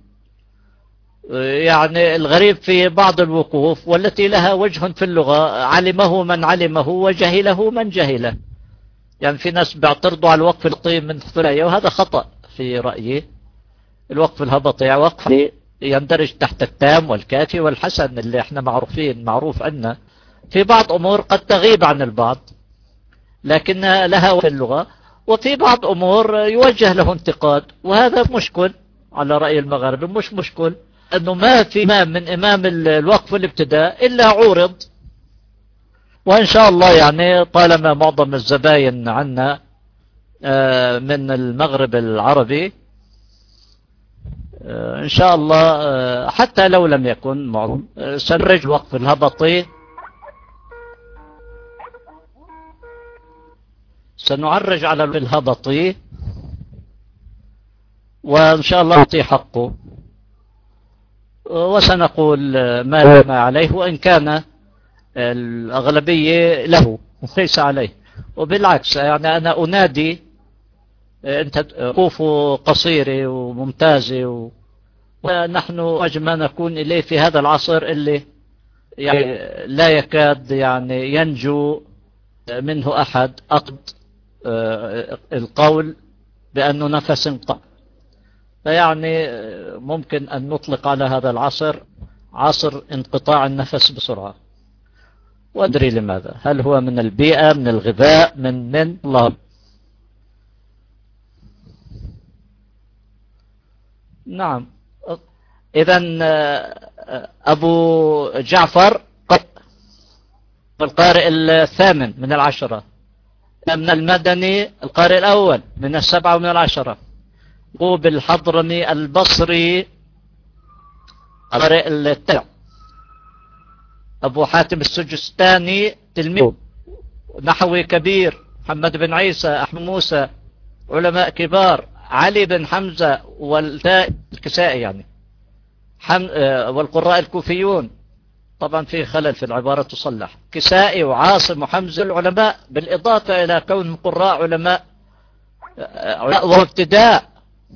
يعني الغريب في بعض الوقوف والتي لها وجه في اللغة علمه من علمه وجهله من جهله. يعني في ناس بيعترضوا على الوقف الهبطي من الثلاثية، وهذا خطأ في رأيي. الوقف الهبطي وقف يندرج تحت التام والكافي والحسن اللي احنا معروفين معروف عنا. في بعض أمور قد تغيب عن البعض لكنها لها في اللغة، وفي بعض أمور يوجه له انتقاد، وهذا مشكل على رأي المغرب. مش مشكل أنه ما في إمام من إمام الوقف الابتداء إلا عورض. وإن شاء الله يعني طالما معظم الزباين عنا من المغرب العربي إن شاء الله حتى لو لم يكن معظم سنرج وقف الهبطي، سنعرج على الهبطي وإن شاء الله نعطيه حقه، وسنقول ما ما عليه، وإن كان الأغلبية له وليس عليه. وبالعكس يعني أنا أنادي أنت وقوف قصيرة وممتازة، ونحن أجمع نكون إليه في هذا العصر اللي يعني لا يكاد يعني ينجو منه أحد أقد القول بأنه نفس انقطع. فيعني ممكن أن نطلق على هذا العصر عصر انقطاع النفس بسرعة. وأدري لماذا، هل هو من البيئة، من الغذاء، من من الله. نعم. إذن أبو جعفر القارئ الثامن من العشرة، من المدني القارئ الأول من السبعة ومن العشرة، قوب الحضرمي البصري القارئ التاسع، أبو حاتم السجستاني تلميذ نحوي كبير، محمد بن عيسى، أحمد موسى، علماء كبار، علي بن حمزة والكسائي يعني حم... والقراء الكوفيون. طبعا في خلل في العبارة تصلح، كسائي وعاصم وحمزة العلماء، بالإضافة إلى كون قراء علماء وابتداء.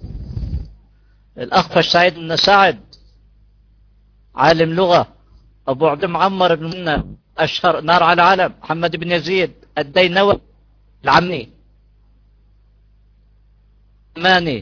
الأخفش سعيد بن سعد عالم لغة، أبو عبد معمر بن أشهر نار على علم، محمد بن يزيد الدينوي العمي ماني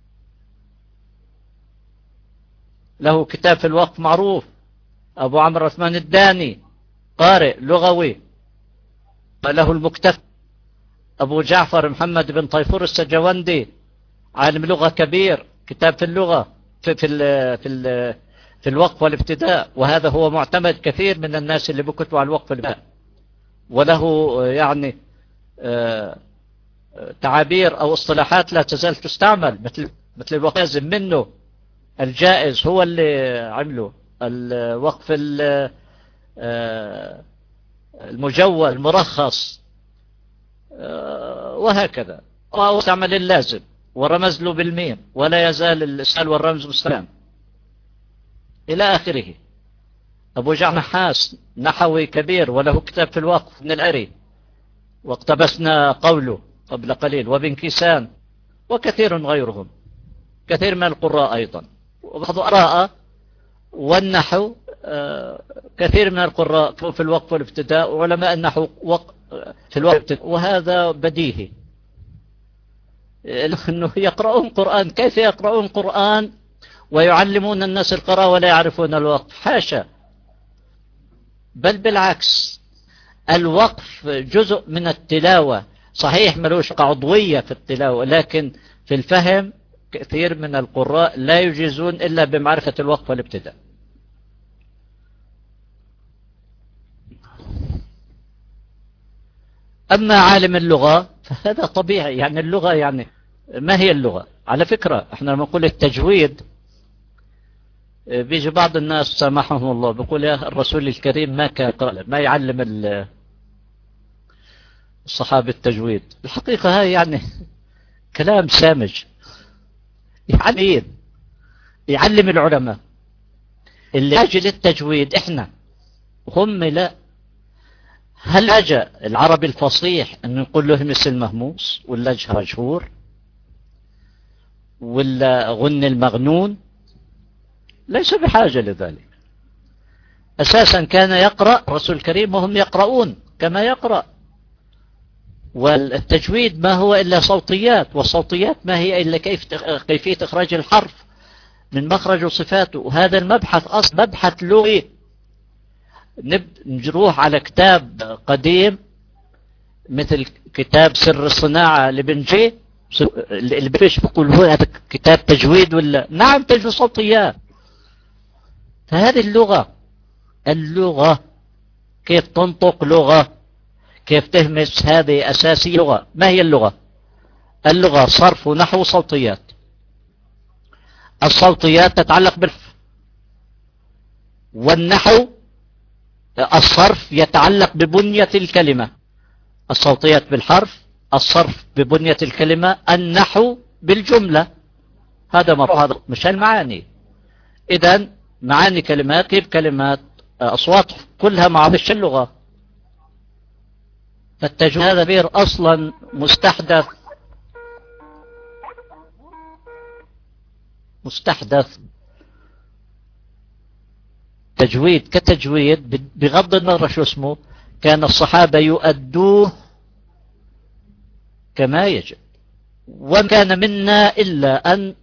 له كتاب في الوقف معروف، أبو عمرو عثمان الداني قارئ لغوي له المكتفى، أبو جعفر محمد بن طيفور السجوندي عالم لغة كبير، كتاب في اللغة في في ال في ال في الوقف والابتداء، وهذا هو معتمد كثير من الناس اللي بكتبوا على الوقف والابتداء، وله يعني تعابير أو اصطلاحات لا تزال تستعمل، مثل مثل الوقف لازم منه الجائز هو اللي عمله، الوقف المجول المرخص وهكذا، واستعمل اللازم ورمز له بالميم، ولا يزال الإسهال والرمز مستخدم إلى آخره. أبو جعفر نحاس نحوي كبير وله كتاب في الوقف من الأري، واقتبسنا قوله قبل قليل، وابن كيسان وكثير غيرهم، كثير من القراء أيضا، وبعض القراء والنحو كثير من القراء في الوقف والابتداء، وعلماء النحو في الوقف، وهذا بديهي أنه يقرؤون قرآن. كيف يقرؤون قرآن ويعلمون الناس القراءة ولا يعرفون الوقف؟ حاشا، بل بالعكس، الوقف جزء من التلاوة، صحيح ملوش عضوية في التلاوة، لكن في الفهم كثير من القراء لا يجيزون إلا بمعرفة الوقف والابتداء. أما عالم اللغة فهذا طبيعي، يعني اللغة يعني ما هي اللغة؟ على فكرة احنا لما نقول التجويد بيجي بعض الناس سامحهم الله بيقول يا الرسول الكريم ما كان يقرأ، ما يعلم الصحابة التجويد. الحقيقة هاي يعني كلام سامج. يعلم يعلم العلماء اللي أجل التجويد احنا هم لا. هل أجى العربي الفصيح أن نقول له همس المهموس ولا اجهر مجهور ولا غن المغنون؟ ليس بحاجة لذلك. أساسا كان يقرأ الرسول الكريم وهم يقرؤون كما يقرأ، والتجويد ما هو إلا صوتيات، والصوتيات ما هي إلا كيف كيفية إخراج الحرف من مخرج وصفاته. وهذا المبحث أصلا مبحث لغوي. نروح على كتاب قديم مثل كتاب سر الصناعة لابن جي، اللي بيش بيقول هو هذا كتاب تجويد ولا؟ نعم تجويد صوتيات. فهذه اللغة، اللغة كيف تنطق لغة، كيف تهمس، هذه أساسية لغة. ما هي اللغة؟ اللغة صرف ونحو صوتيات. الصوتيات تتعلق بالحرف، والنحو الصرف يتعلق ببنية الكلمة. الصوتيات بالحرف، الصرف ببنية الكلمة، النحو بالجملة. هذا مرة هذا مش المعاني. إذن معاني كلمات كيف كلمات أصوات كلها مع وش اللغة. فالتجويد هذا بير أصلا مستحدث مستحدث تجويد كتجويد بغض النظر شو اسمه، كان الصحابة يؤدوه كما يجب. وما كان منا إلا أن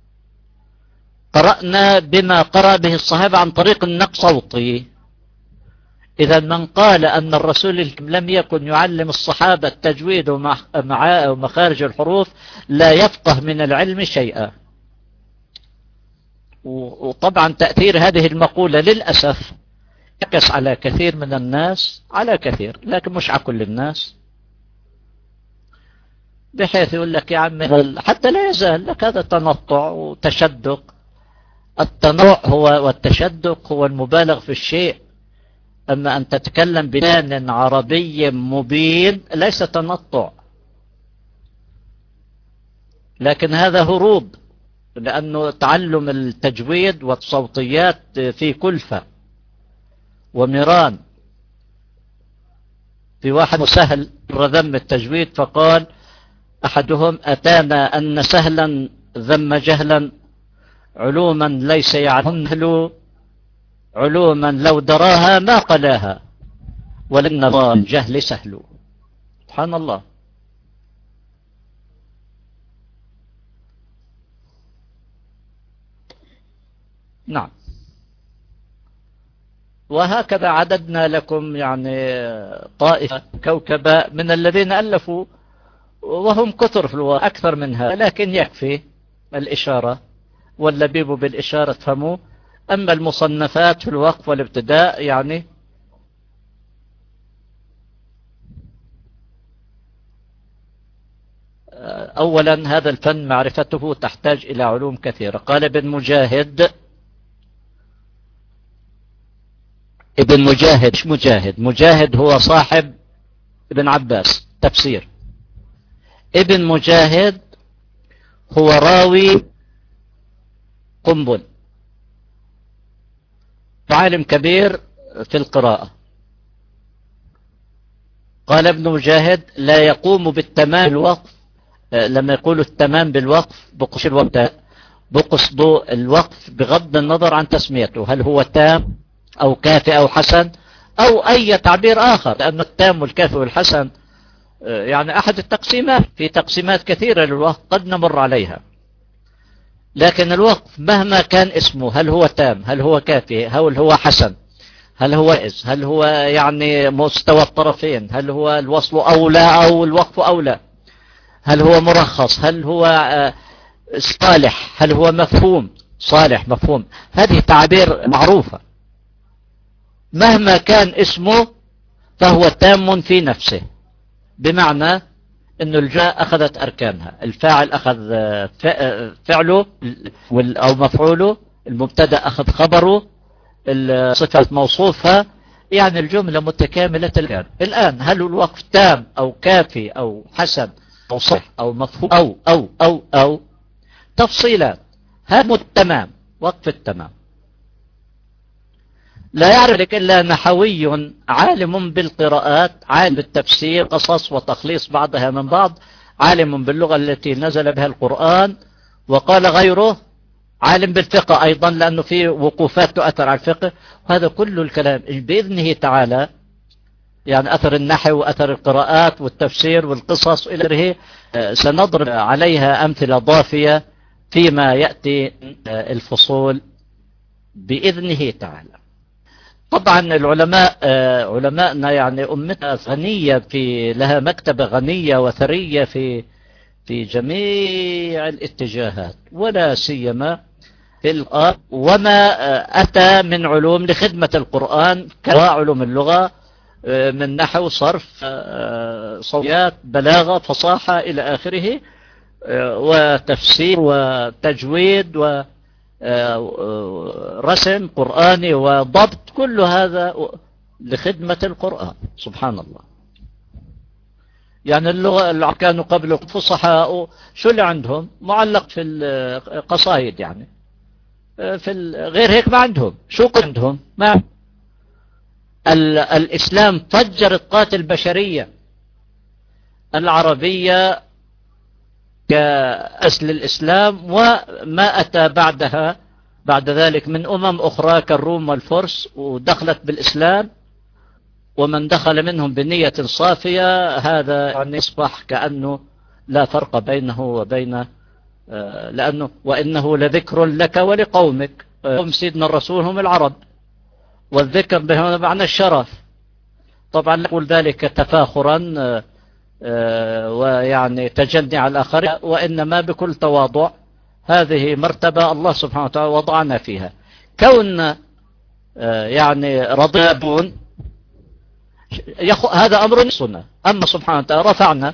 قرأنا بما قرأ به الصحابة عن طريق النقل الصوتي. إذا من قال أن الرسول لم يكن يعلم الصحابة التجويد ومخارج الحروف لا يفقه من العلم شيئا. وطبعا تأثير هذه المقولة للأسف يقص على كثير من الناس، على كثير لكن مش على كل الناس، بحيث يقول لك يا عم حتى لا يزال لك هذا تنطع وتشدق. التنطع هو والتشدق هو المبالغ في الشيء، أما أن تتكلم بلسان عربي مبين ليس تنطع، لكن هذا هروب، لأنه تعلم التجويد والصوتيات في كلفة وميران. في واحد سهل ذم التجويد فقال أحدهم أتانا أن سهلا ذم جهلا علوما ليس يعلمه علوما لو دراها ما قلاها ولن الجهل سهل. سبحان الله. نعم. وهكذا عددنا لكم يعني طائفة كوكبة من الذين ألفوا، وهم كثر في الواقع أكثر منها، لكن يكفي الإشارة واللبيب بالإشارة تفهموا. أما المصنفات في الوقف والابتداء يعني أولا هذا الفن معرفته تحتاج إلى علوم كثيرة. قال ابن مجاهد ابن مجاهد مش مجاهد مجاهد هو صاحب ابن عباس تفسير. ابن مجاهد هو راوي قنبل، عالم كبير في القراءة. قال ابن مجاهد لا يقوم بالتمام الوقف. لما يقولوا التمام بالوقف بقصد الوقف بقصد الوقف بغض النظر عن تسميته، هل هو تام أو كافي أو حسن أو أي تعبير آخر، لأن التام والكافي والحسن يعني أحد التقسيمات، في تقسيمات كثيرة للوقف قد نمر عليها. لكن الوقف مهما كان اسمه، هل هو تام، هل هو كافي، هل هو حسن، هل هو إز، هل هو يعني مستوى الطرفين، هل هو الوصل أولى أو الوقف أولى، هل هو مرخص، هل هو صالح، هل هو مفهوم صالح مفهوم، هذه تعبير معروفة. مهما كان اسمه فهو تام في نفسه، بمعنى أن الجاء أخذت أركانها، الفاعل أخذ فعله أو مفعوله، المبتدأ أخذ خبره، الصفة موصوفها، يعني الجملة متكاملة الآن. الآن هل الوقف تام أو كافي أو حسن أو صح أو مفهوم أو أو أو أو تفصيلات، هذا التمام، وقف التمام. لا يعرف لك إلا نحوي عالم بالقراءات، عالم بالتفسير، قصص وتخليص بعضها من بعض، عالم باللغة التي نزل بها القرآن. وقال غيره عالم بالفقه أيضا، لأنه في وقوفات تؤثر على الفقه. وهذا كل الكلام بإذنه تعالى، يعني أثر النحو وأثر القراءات والتفسير والقصص وإلى آخره، سنضرب عليها أمثلة ضافية فيما يأتي الفصول بإذنه تعالى. طبعا العلماء علماءنا يعني أمتنا غنية، في لها مكتبة غنية وثرية في في جميع الاتجاهات، ولا سيما في القرآن وما أتى من علوم لخدمة القرآن كعلوم اللغة، من نحو، صرف، صوتيات، بلاغة، فصاحة إلى آخره، وتفسير وتجويد ورسم قرآني وضبط، كل هذا لخدمة القرآن. سبحان الله. يعني اللغة اللي كانوا قبل الفصحاء شو اللي عندهم؟ معلق في القصائد، يعني في غير هيك ما عندهم. شو عندهم؟ ما الإسلام فجر الطاقة البشرية العربية كأصل الإسلام، وما أتى بعدها بعد ذلك من أمم أخرى كالروم والفرس ودخلت بالإسلام، ومن دخل منهم بنية صافية هذا يعني يصبح كأنه لا فرق بينه وبين، لأنه وإنه لذكر لك ولقومك. هم سيدنا الرسول هم العرب، والذكر بهنا معنى الشرف. طبعا نقول ذلك تفاخرا ويعني تجني على الآخرين، وإنما بكل تواضع. هذه مرتبة الله سبحانه وتعالى وضعنا فيها، كون يعني رضيابون هذا أمر نصنا. أما سبحانه وتعالى رفعنا،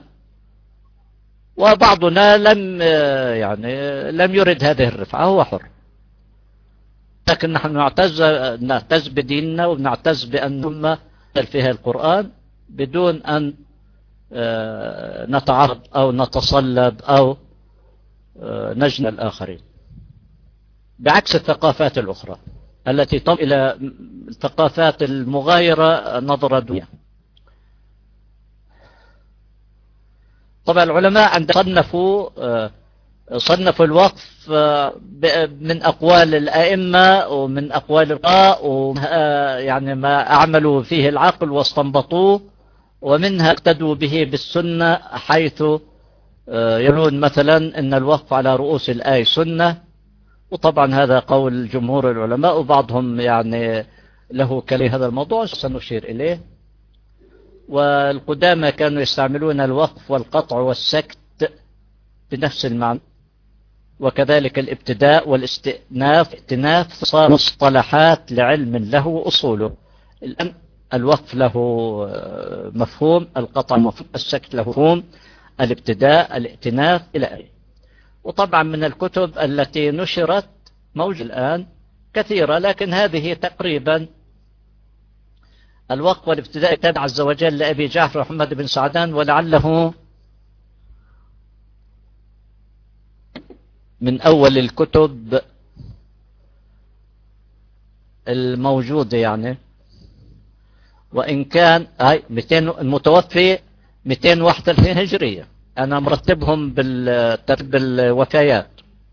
وبعضنا لم يعني لم يرد هذه الرفعة، هو حر. لكن نحن نعتز نعتز بديننا، ونعتز بأن فيها القرآن بدون أن نتعرض أو نتصلب أو نجنى الآخرين، بعكس الثقافات الأخرى التي تم إلى الثقافات المغايرة نظرة دنيا. طبعا العلماء عند صنفوا صنفوا الوقف من أقوال الأئمة ومن أقوال القراء، ويعني ما أعملوا فيه العقل واستنبطوه، ومنها اقتدوا به بالسنة، حيث يرون مثلا أن الوقف على رؤوس الآية سنة. وطبعا هذا قول جمهور العلماء، وبعضهم يعني له كلام هذا الموضوع سنشير إليه. والقدامى كانوا يستعملون الوقف والقطع والسكت بنفس المعنى، وكذلك الابتداء والاستئناف ائتناف، صار مصطلحات لعلم له أصوله. الآن الوقف له مفهوم، القطع مفهوم، السكت له مفهوم، الابتداء، الائتناف إلى آخره. وطبعا من الكتب التي نشرت موجود الآن كثيرة، لكن هذه تقريبا الوقف والابتداء كتاب عز وجل لأبي جعفر محمد بن سعدان، ولعله من أول الكتب الموجودة يعني وإن كان هاي مئتين المتوفي مئتين وواحد وثلاثين هجرية، أنا مرتبهم بالترتيب الوفيات،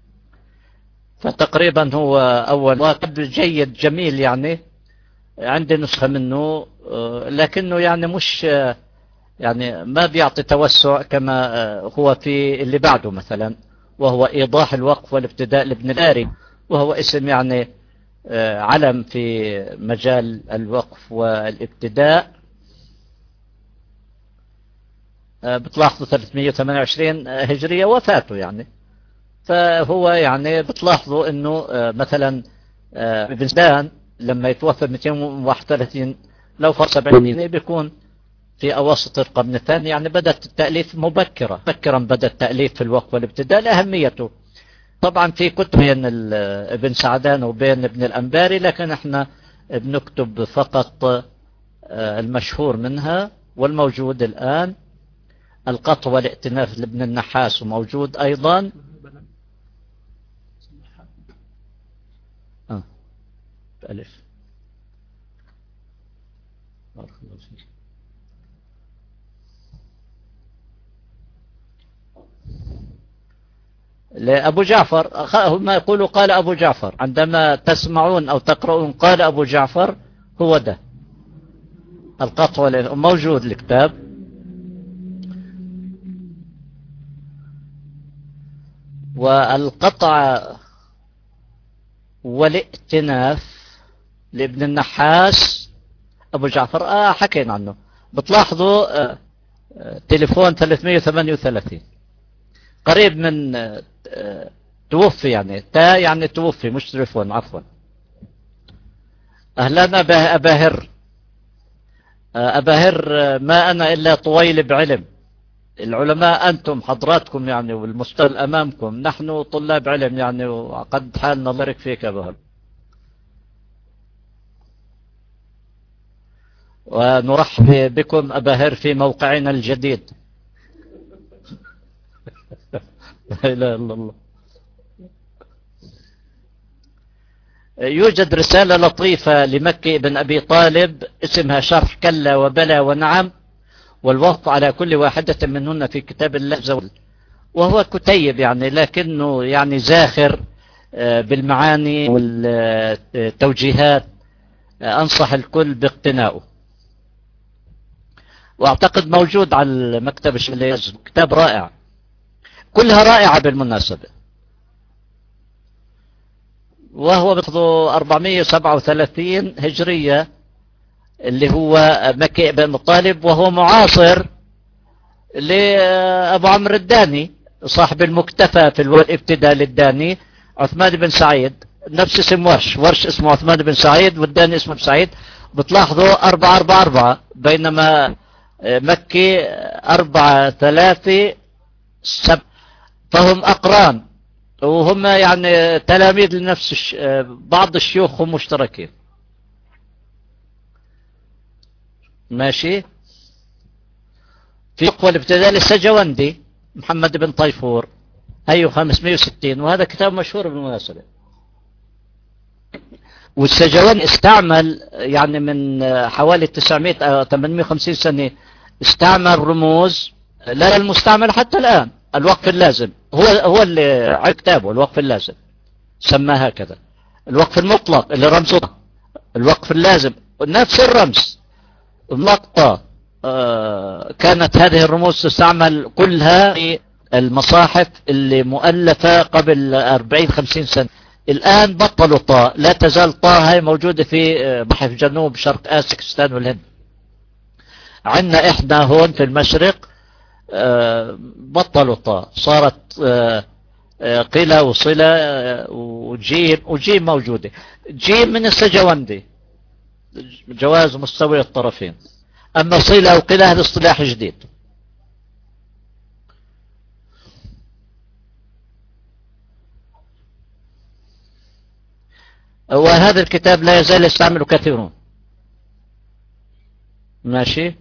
فتقريبا هو أول واحد جيد جميل يعني، عندي نسخة منه لكنه يعني مش يعني ما بيعطي توسع كما هو في اللي بعده مثلا، وهو إيضاح الوقف والابتداء لابن الآري، وهو اسم يعني علم في مجال الوقف والابتداء. بتلاحظوا ثلاثمئة وثمانية وعشرين هجرية وفاته يعني، فهو يعني بتلاحظوا انه مثلا ابن سبان لما يتوفى مئتين وواحد وثلاثين لو فرق سبعين بيكون في أواسط القرن الثاني، يعني بدأت التأليف مبكرة مبكرا بدأ التأليف في الوقف والابتداء لأهميته. طبعا في كتب بين ابن سعدان وبين ابن الأنباري، لكن احنا بنكتب فقط المشهور منها والموجود الآن. القطع والائتناف لابن النحاس وموجود أيضا. آه. ألف بارك الله فيك. لأبو جعفر هم يقولوا قال أبو جعفر، عندما تسمعون أو تقرؤون قال أبو جعفر هو ده القطع موجود الكتاب. والقطع والائتناف لابن النحاس أبو جعفر آه حكينا عنه. بتلاحظوا آه تليفون ثلاثمئة وثمانية وثلاثين قريب من آه توفي، يعني تا يعني توفي مش تليفون عفوا. أهلا أباهر أباهر ما أنا إلا طويل بعلم. العلماء أنتم حضراتكم يعني والمستقبل أمامكم، نحن طلاب علم يعني، وقد حالنا الله يبارك فيك يا بهر. ونرحب بكم أباهر في موقعنا الجديد. لا إله إلا الله. يوجد رسالة لطيفة لمكي بن أبي طالب اسمها شرح كلا وبلا ونعم، والوقف على كل واحدة منهن في كتاب الله زول، وهو كتيب يعني لكنه يعني زاخر بالمعاني والتوجيهات، أنصح الكل باقتنائه. وأعتقد موجود على المكتب الشمالي، كتاب رائع، كلها رائعة بالمناسبة. وهو بقضوا أربعمئة وسبعة وثلاثين هجرية اللي هو مكي بن طالب، وهو معاصر لأبو عمرو الداني صاحب المكتفى في الابتداء للداني، عثمان بن سعيد، نفس اسم ورش، ورش اسمه عثمان بن سعيد والداني اسمه سعيد. بتلاحظوا أربعة أربعة أربعة، بينما مكي أربعة ثلاثة سبعة، فهم أقران وهم يعني تلاميذ لنفس الش... بعض الشيوخ هم مشتركين. ماشي. في أقوى الابتداء للسجوندي محمد بن طيفور، أيوه خمسمئة وستين، وهذا كتاب مشهور بالمناسبة. والسجوندي استعمل يعني من حوالي تسعمئة أو ثمانمئة وخمسين سنة استعمل رموز لا المستعمل حتى الآن، الوقف اللازم. هو هو اللي على كتابه الوقف اللازم سماه هكذا، الوقف المطلق اللي رمزه الوقف اللازم نفس الرمز النقطة. آه كانت هذه الرموز تستعمل كلها في المصاحف اللي مؤلفة قبل أربعين خمسين سنة. الآن بطلوا طاء، لا تزال طاء هاي موجودة في بحر جنوب شرق آسيا باكستان والهند. عندنا إحنا هون في المشرق آه بطلوا طاء، صارت آه آه قلة وصلة آه وجيم، وجيم موجودة. جيم من السجوندي جواز مستوي الطرفين، أما صلة وقلة هذا اصطلاح جديد. وهذا الكتاب لا يزال يستعمله كثيرون. ماشي.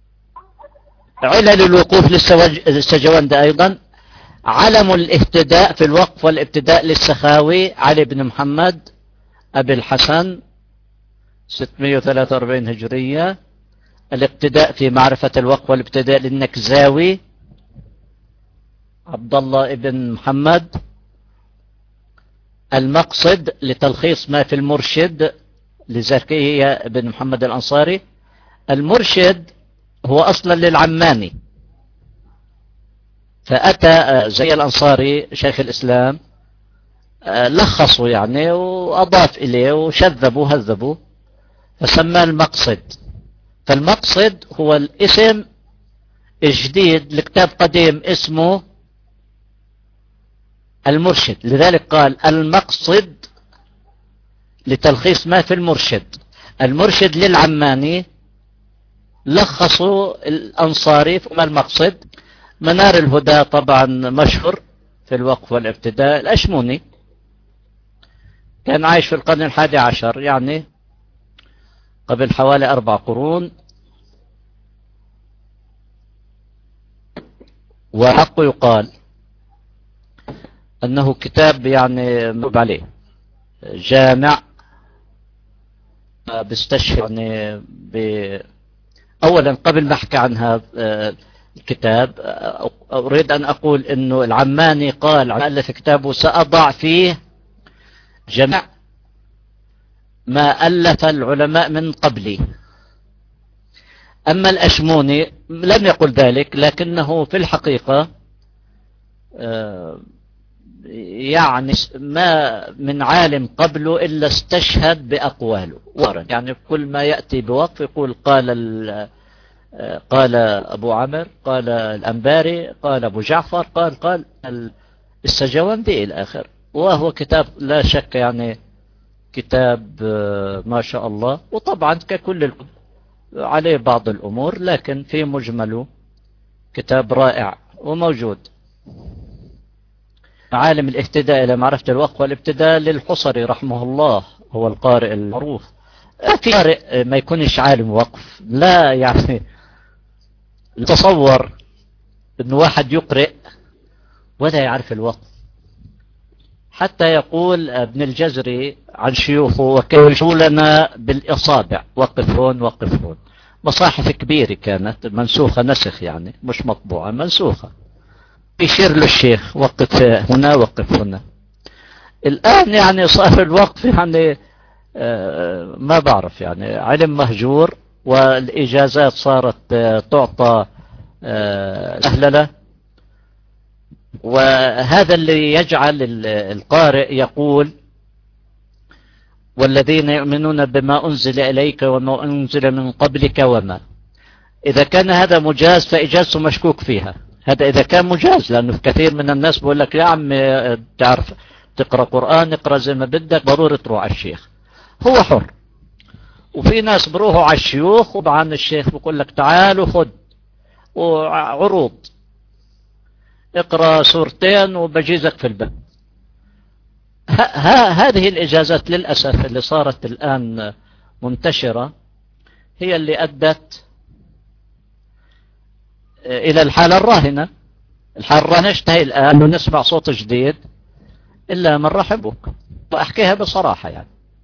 علل الوقوف للسجوندي أيضا. علم الاهتداء في الوقف والابتداء للسخاوي علي بن محمد أبي الحسن ستمئة وثلاثة وأربعين هجرية. الابتداء في معرفة الوقف والابتداء للنكزاوي عبد الله ابن محمد. المقصد لتلخيص ما في المرشد لزكية بن محمد الأنصاري. المرشد هو أصلا للعماني، فأتى زكي الأنصاري شيخ الإسلام لخصوا يعني وأضاف إليه وشذبوا هذبوا فسماه المقصد. فالمقصد هو الاسم الجديد لكتاب قديم اسمه المرشد، لذلك قال المقصد لتلخيص ما في المرشد. المرشد للعماني لخصوا الأنصاري فما المقصد. منار الهدى طبعا مشهور في الوقف والابتداء. الأشموني كان عايش في القرن الحادي عشر، يعني قبل حوالي أربع قرون، وحق يقال أنه كتاب يعني مكتوب عليه جامع بيستشهد يعني ب... أولا قبل ما أحكي عن هذا الكتاب أريد أن أقول أنه العماني قال عن في كتابه سأضع فيه جمع ما ألف العلماء من قبلي. أما الأشموني لم يقل ذلك، لكنه في الحقيقة يعني ما من عالم قبله إلا استشهد بأقواله، يعني كل ما يأتي بوقف يقول قال قال أبو عمر، قال الأنباري، قال أبو جعفر، قال قال السجواندي إلى آخر. وهو كتاب لا شك يعني كتاب ما شاء الله، وطبعا ككل الكتب عليه بعض الأمور، لكن في مجمله كتاب رائع وموجود. عالم الاهتداء إلى معرفة الوقف والابتداء للحصري رحمه الله، هو القارئ المعروف. في قارئ ما يكونش عالم وقف، لا يعني تصور أنه واحد يقرئ ولا يعرف الوقف. حتى يقول ابن الجزري عن شيوخه وكيفوا لنا بالإصابع وقف هون وقف هون. مصاحف كبيرة كانت منسوخة نسخ، يعني مش مطبوعة، منسوخة، يشير له الشيخ وقف هنا وقف هنا. الآن يعني صار الوقف يعني آه ما بعرف، يعني علم مهجور، والإجازات صارت آه تعطى آه أهلله. وهذا اللي يجعل القارئ يقول والذين يؤمنون بما أنزل إليك وما أنزل من قبلك وما. إذا كان هذا مجاز فإجازته مشكوك فيها، هذا إذا كان مجاز، لأنه كثير من الناس بيقول لك يا عم تعرف تقرأ قرآن اقرأ زي ما بدك، ضروري تروح على الشيخ، هو حر. وفي ناس بروحوا على الشيوخ وبعن الشيخ بيقول لك تعال وخد وعروض اقرأ سورتين وبجيزك في الباب. هذه الإجازات للأسف اللي صارت الآن منتشرة هي اللي أدت إلى الحالة الراهنة. الحالة الراهنة اشتهي الآن ونسمع صوت جديد إلا من رحم بك، وأحكيها بصراحة. يعني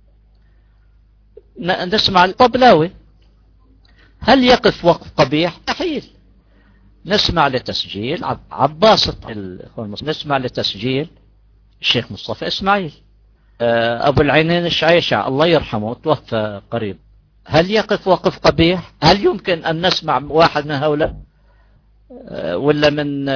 نسمع الطبلاوي، هل يقف وقف قبيح؟ مستحيل. نسمع لتسجيل عباسط، نسمع لتسجيل الشيخ مصطفى إسماعيل، أبو العينين الشعيشع الله يرحمه توفى قريب، هل يقف وقف قبيح؟ هل يمكن أن نسمع واحد من هؤلاء ولا من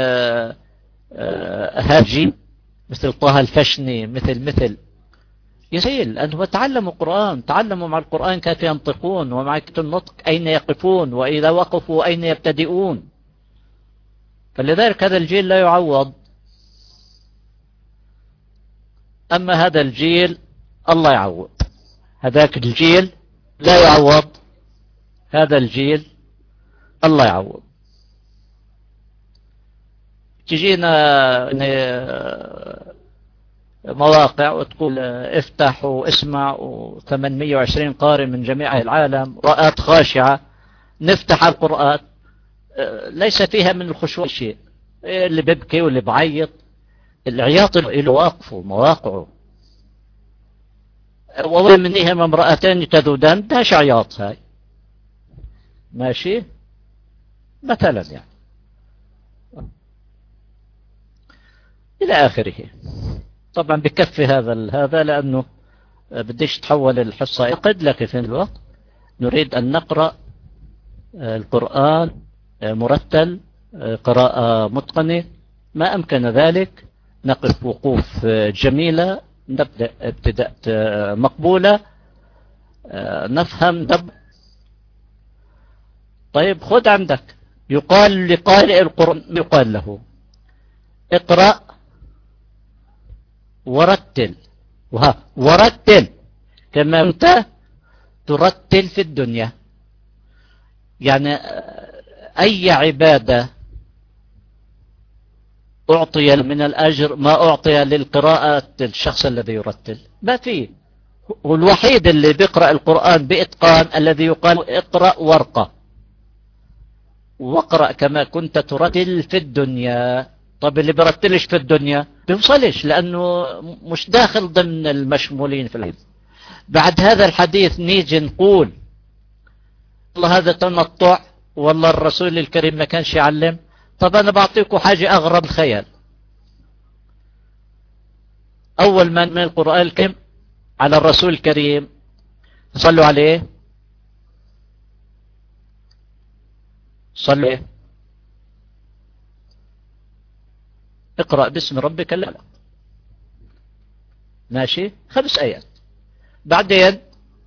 هاجي مثل طه الفشني مثل مثل يسيل أنه تعلموا القرآن، تعلموا مع القرآن كيف ينطقون، ومع كتب النطق أين يقفون، وإذا وقفوا أين يبتدئون. فلذلك هذا الجيل لا يعوض. أما هذا الجيل الله يعوض، هذاك الجيل لا يعوض، هذا الجيل الله يعوض. تجينا مواقع وتقول افتح واسمع وثمانمئة وعشرين قارئ من جميع العالم، رؤات خاشعة، نفتح القرآن ليس فيها من الخشوع شيء، اللي بيبكي واللي بعيط، العياط له واقفه ومواقعه. ومنها امرأتان تذودان، داش عياط هاي. ماشي مثلا يعني إلى آخره. طبعا بكفي هذا هذا لأنه بديش تحول الحصة قد، لكن في الوقت نريد أن نقرأ القرآن مرتل قراءة متقنة، ما أمكن ذلك نقف وقوف جميلة، نبدأ ابتداء مقبولة، نفهم دب. طيب خذ عندك، يقال لقارئ القرآن يقال له اقرأ ورتل، وها ورتل كما أنت ترتل في الدنيا. يعني أي عبادة أعطي من الأجر ما أعطي للقراءة الشخص الذي يرتل، ما فيه. والوحيد اللي بيقرأ القرآن بإتقان الذي يقال اقرأ ورقة، واقرأ كما كنت ترتل في الدنيا. طب اللي برتلش في الدنيا بيوصلش، لأنه مش داخل ضمن المشمولين في الحديث. بعد هذا الحديث نيجي نقول والله هذا تنطع، والله الرسول الكريم ما كانش يعلم. طب أنا بعطيكم حاجة أغرب الخيال. أول ما من القرآن الكريم على الرسول الكريم صلوا عليه، صلوا اقرأ باسم ربك الذي خلق، ماشي، خمس آيات. بعدين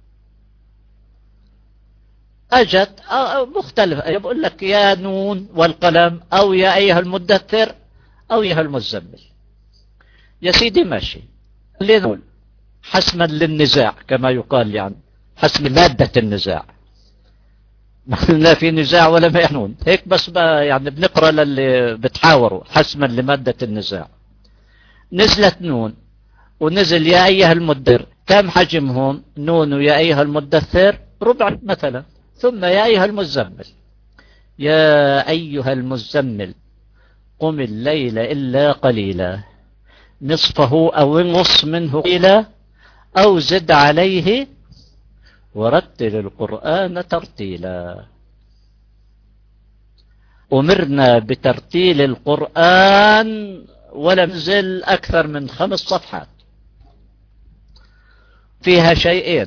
أجت مختلفة، يقول لك يا نون والقلم، أو يا أيها المدثر، أو يا أيها المزمل. يا سيدي ماشي، اللي نقول حسما للنزاع كما يقال، يعني حسم مادة النزاع. لا في نزاع ولا ما يحنون هيك، بس يعني بنقرأ للي بتحاوروا حسما لمادة النزاع. نزلت نون ونزل يا أيها المدثر، كم حجمهم نون ويا أيها المدثر؟ ربع مثلا. ثم يا أيها المزمل، يا أيها المزمل قم الليل إلا قليلا نصفه أو انقص منه قليلا أو زد عليه ورتل القرآن ترتيلا. أمرنا بترتيل القرآن ولم ينزل أكثر من خمس صفحات، فيها شيئين: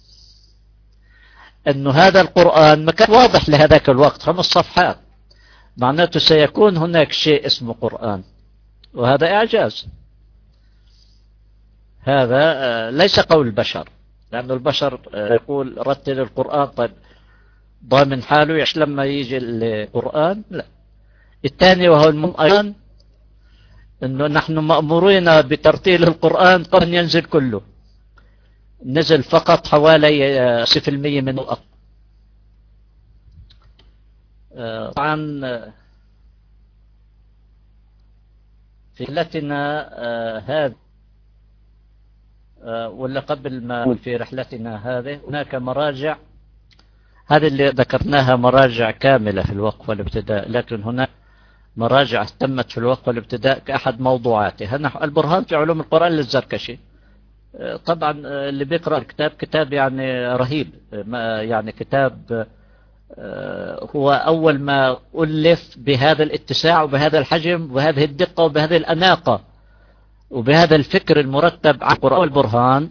أنه هذا القرآن ما كان واضح لهذاك الوقت، خمس صفحات، معناته سيكون هناك شيء اسمه قرآن، وهذا إعجاز. هذا ليس قول البشر، لأن البشر يقول رتل القرآن، طيب ضامن حاله يعيش لما يجي القرآن؟ لا. الثاني وهو المؤمن، أنه نحن مأمورين بترتيل القرآن قبل أن ينزل كله، نزل فقط حوالي صفر بالمئة من الأقل. طبعا في رحلتنا هذه ولا قبل ما في رحلتنا هذه هناك مراجع، هذه اللي ذكرناها مراجع كاملة في الوقف والابتداء، لكن هناك مراجع اهتمت في الوقف والابتداء كأحد موضوعاته. البرهان في علوم القرآن للزركشي. طبعا اللي بيقرأ الكتاب كتاب يعني رهيب، يعني كتاب هو أول ما ألف بهذا الاتساع وبهذا الحجم وبهذه الدقة وبهذه الأناقة وبهذا الفكر المرتب على القرآن والبرهان.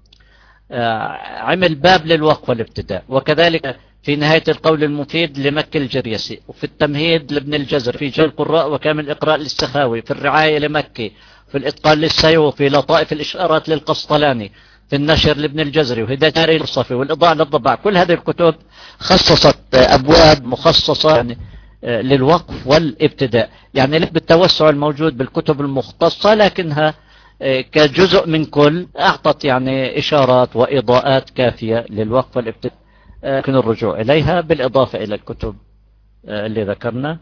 عمل باب للوقف والابتداء، وكذلك في نهاية القول المفيد لمكي الجريسي، وفي التمهيد لابن الجزر، في جل القراء وكامل الإقراء للسخاوي، في الرعاية لمكي، في الإتقان للسيوف، في لطائف الإشارات للقسطلاني، في النشر لابن الجزري، وهداية الصفي، والإضاءة للضباع. كل هذه الكتب خصصت أبواب مخصصة يعني للوقف والابتداء، يعني لك بالتوسع الموجود بالكتب المختصة، لكنها كجزء من كل أعطت يعني إشارات وإضاءات كافية للوقف والابتداء، يمكن الرجوع إليها بالإضافة إلى الكتب اللي ذكرنا.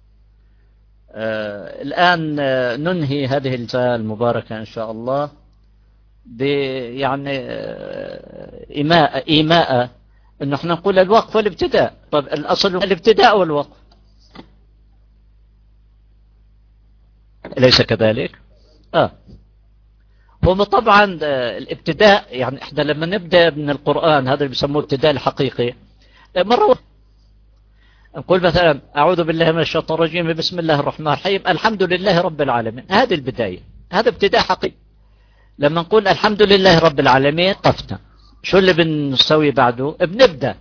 الآن ننهي هذه الرسالة المباركة إن شاء الله يعني إيماء إيماء إنه إحنا نقول الوقف والابتداء. طب الأصل الابتداء والوقف، أليس كذلك؟ آه هو طبعا الابتداء يعني إحنا لما نبدأ من القرآن، هذا اللي بيسموه الابتداء الحقيقي، مرة نقول مثلا أعوذ بالله من الشيطان الرجيم بسم الله الرحمن الرحيم الحمد لله رب العالمين، هذه البداية، هذا ابتداء حقيقي. لما نقول الحمد لله رب العالمين قفنا، شو اللي بنسوي بعده؟ بنبدأ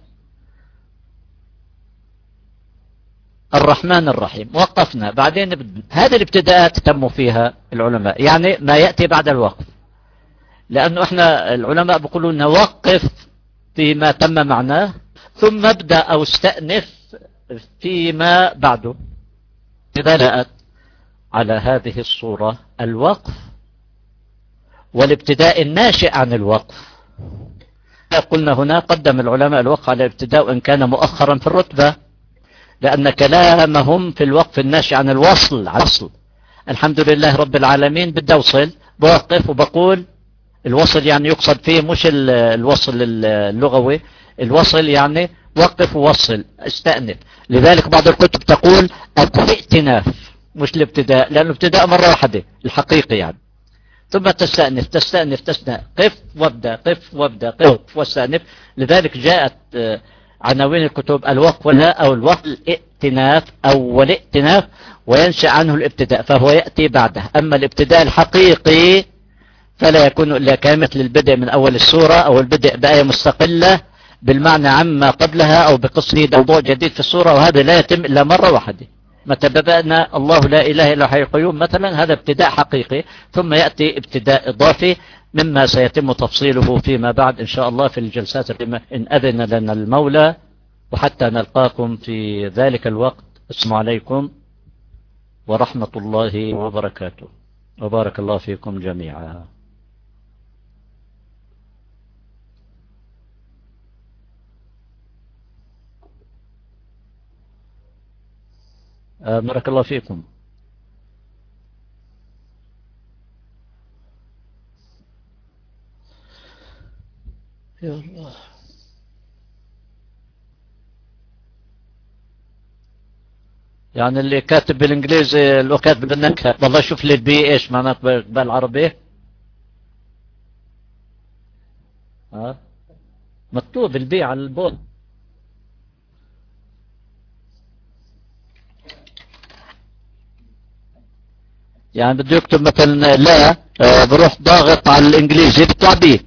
الرحمن الرحيم، وقفنا، بعدين بد... هذه الابتداءات تم فيها العلماء، يعني ما يأتي بعد الوقف، لأنه احنا العلماء بيقولوا نوقف فيما تم معناه ثم ابدأ أو استأنف فيما بعده. إذا جاءت على هذه الصورة الوقف والابتداء الناشئ عن الوقف، قلنا هنا قدم العلماء الوقف على الابتداء وإن كان مؤخرا في الرتبة، لأن كلامهم في الوقف الناشئ عن الوصل على الوصل. الحمد لله رب العالمين بدي أوصل، بوقف وبقول الوصل يعني يقصد فيه مش الوصل اللغوي، الوصل يعني وقف ووصل استأنف. لذلك بعض الكتب تقول الائتناف مش الابتداء، لأنه الابتداء مرة واحدة الحقيقي يعني، ثم تستأنف تستأنف تستأنف، قف وابدأ، قف وابدأ، قف واستأنف. لذلك جاءت عناوين الكتب الوقف ولا أو الوقف الائتناف أو الائتناف، وينشأ عنه الابتداء فهو يأتي بعده. أما الابتداء الحقيقي فلا يكون إلا كمثل البدء من أول السورة أو البدء بآية مستقلة بالمعنى عما قبلها أو بقصة موضوع جديد في السورة، وهذا لا يتم إلا مرة واحدة. متى بدأنا الله لا إله إلا حي القيوم مثلا، هذا ابتداء حقيقي، ثم يأتي ابتداء إضافي مما سيتم تفصيله فيما بعد إن شاء الله في الجلسات القادمة إن أذن لنا المولى. وحتى نلقاكم في ذلك الوقت، السلام عليكم ورحمة الله وبركاته، وبارك الله فيكم جميعا. بارك الله فيكم. يا الله، يعني اللي كاتب بالانجليزي لو كاتب بالنكهة والله شوف لي البي ايش معناته بالعربي. ها مكتوب البي على البول، يعني بده يكتب مثلا لا آه بروح ضاغط على الانجليزي بيطلع بيه.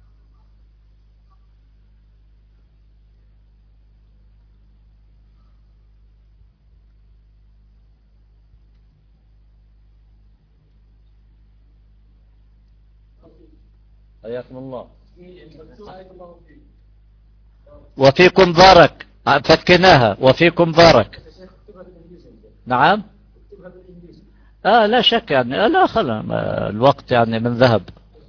حياكم الله. وفيكم بارك، فكناها وفيكم بارك. نعم اه لا شك يعني، آه لا خلا الوقت يعني من ذهب.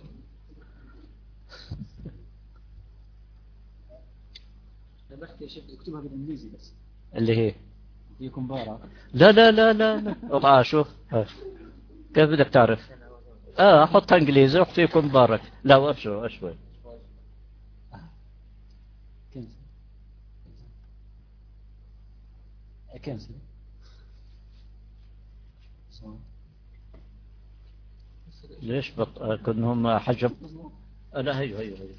يا شيخ اكتبها بالانجليزي بس. اللي هي فيكم بارك. لا لا لا لا لا اه شوف آه. كيف بدك تعرف؟ اه احطها انجليزي وفيكم بارك. لا وابشروا اشوي. كنسل كنسل ليش بط... كنهم حجب. لا هيو هيو هيو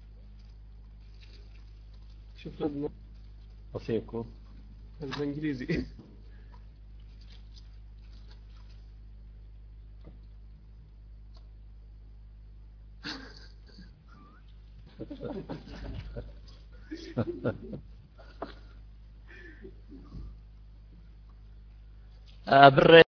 شوف لنا وفيكم بالانجليزي. آه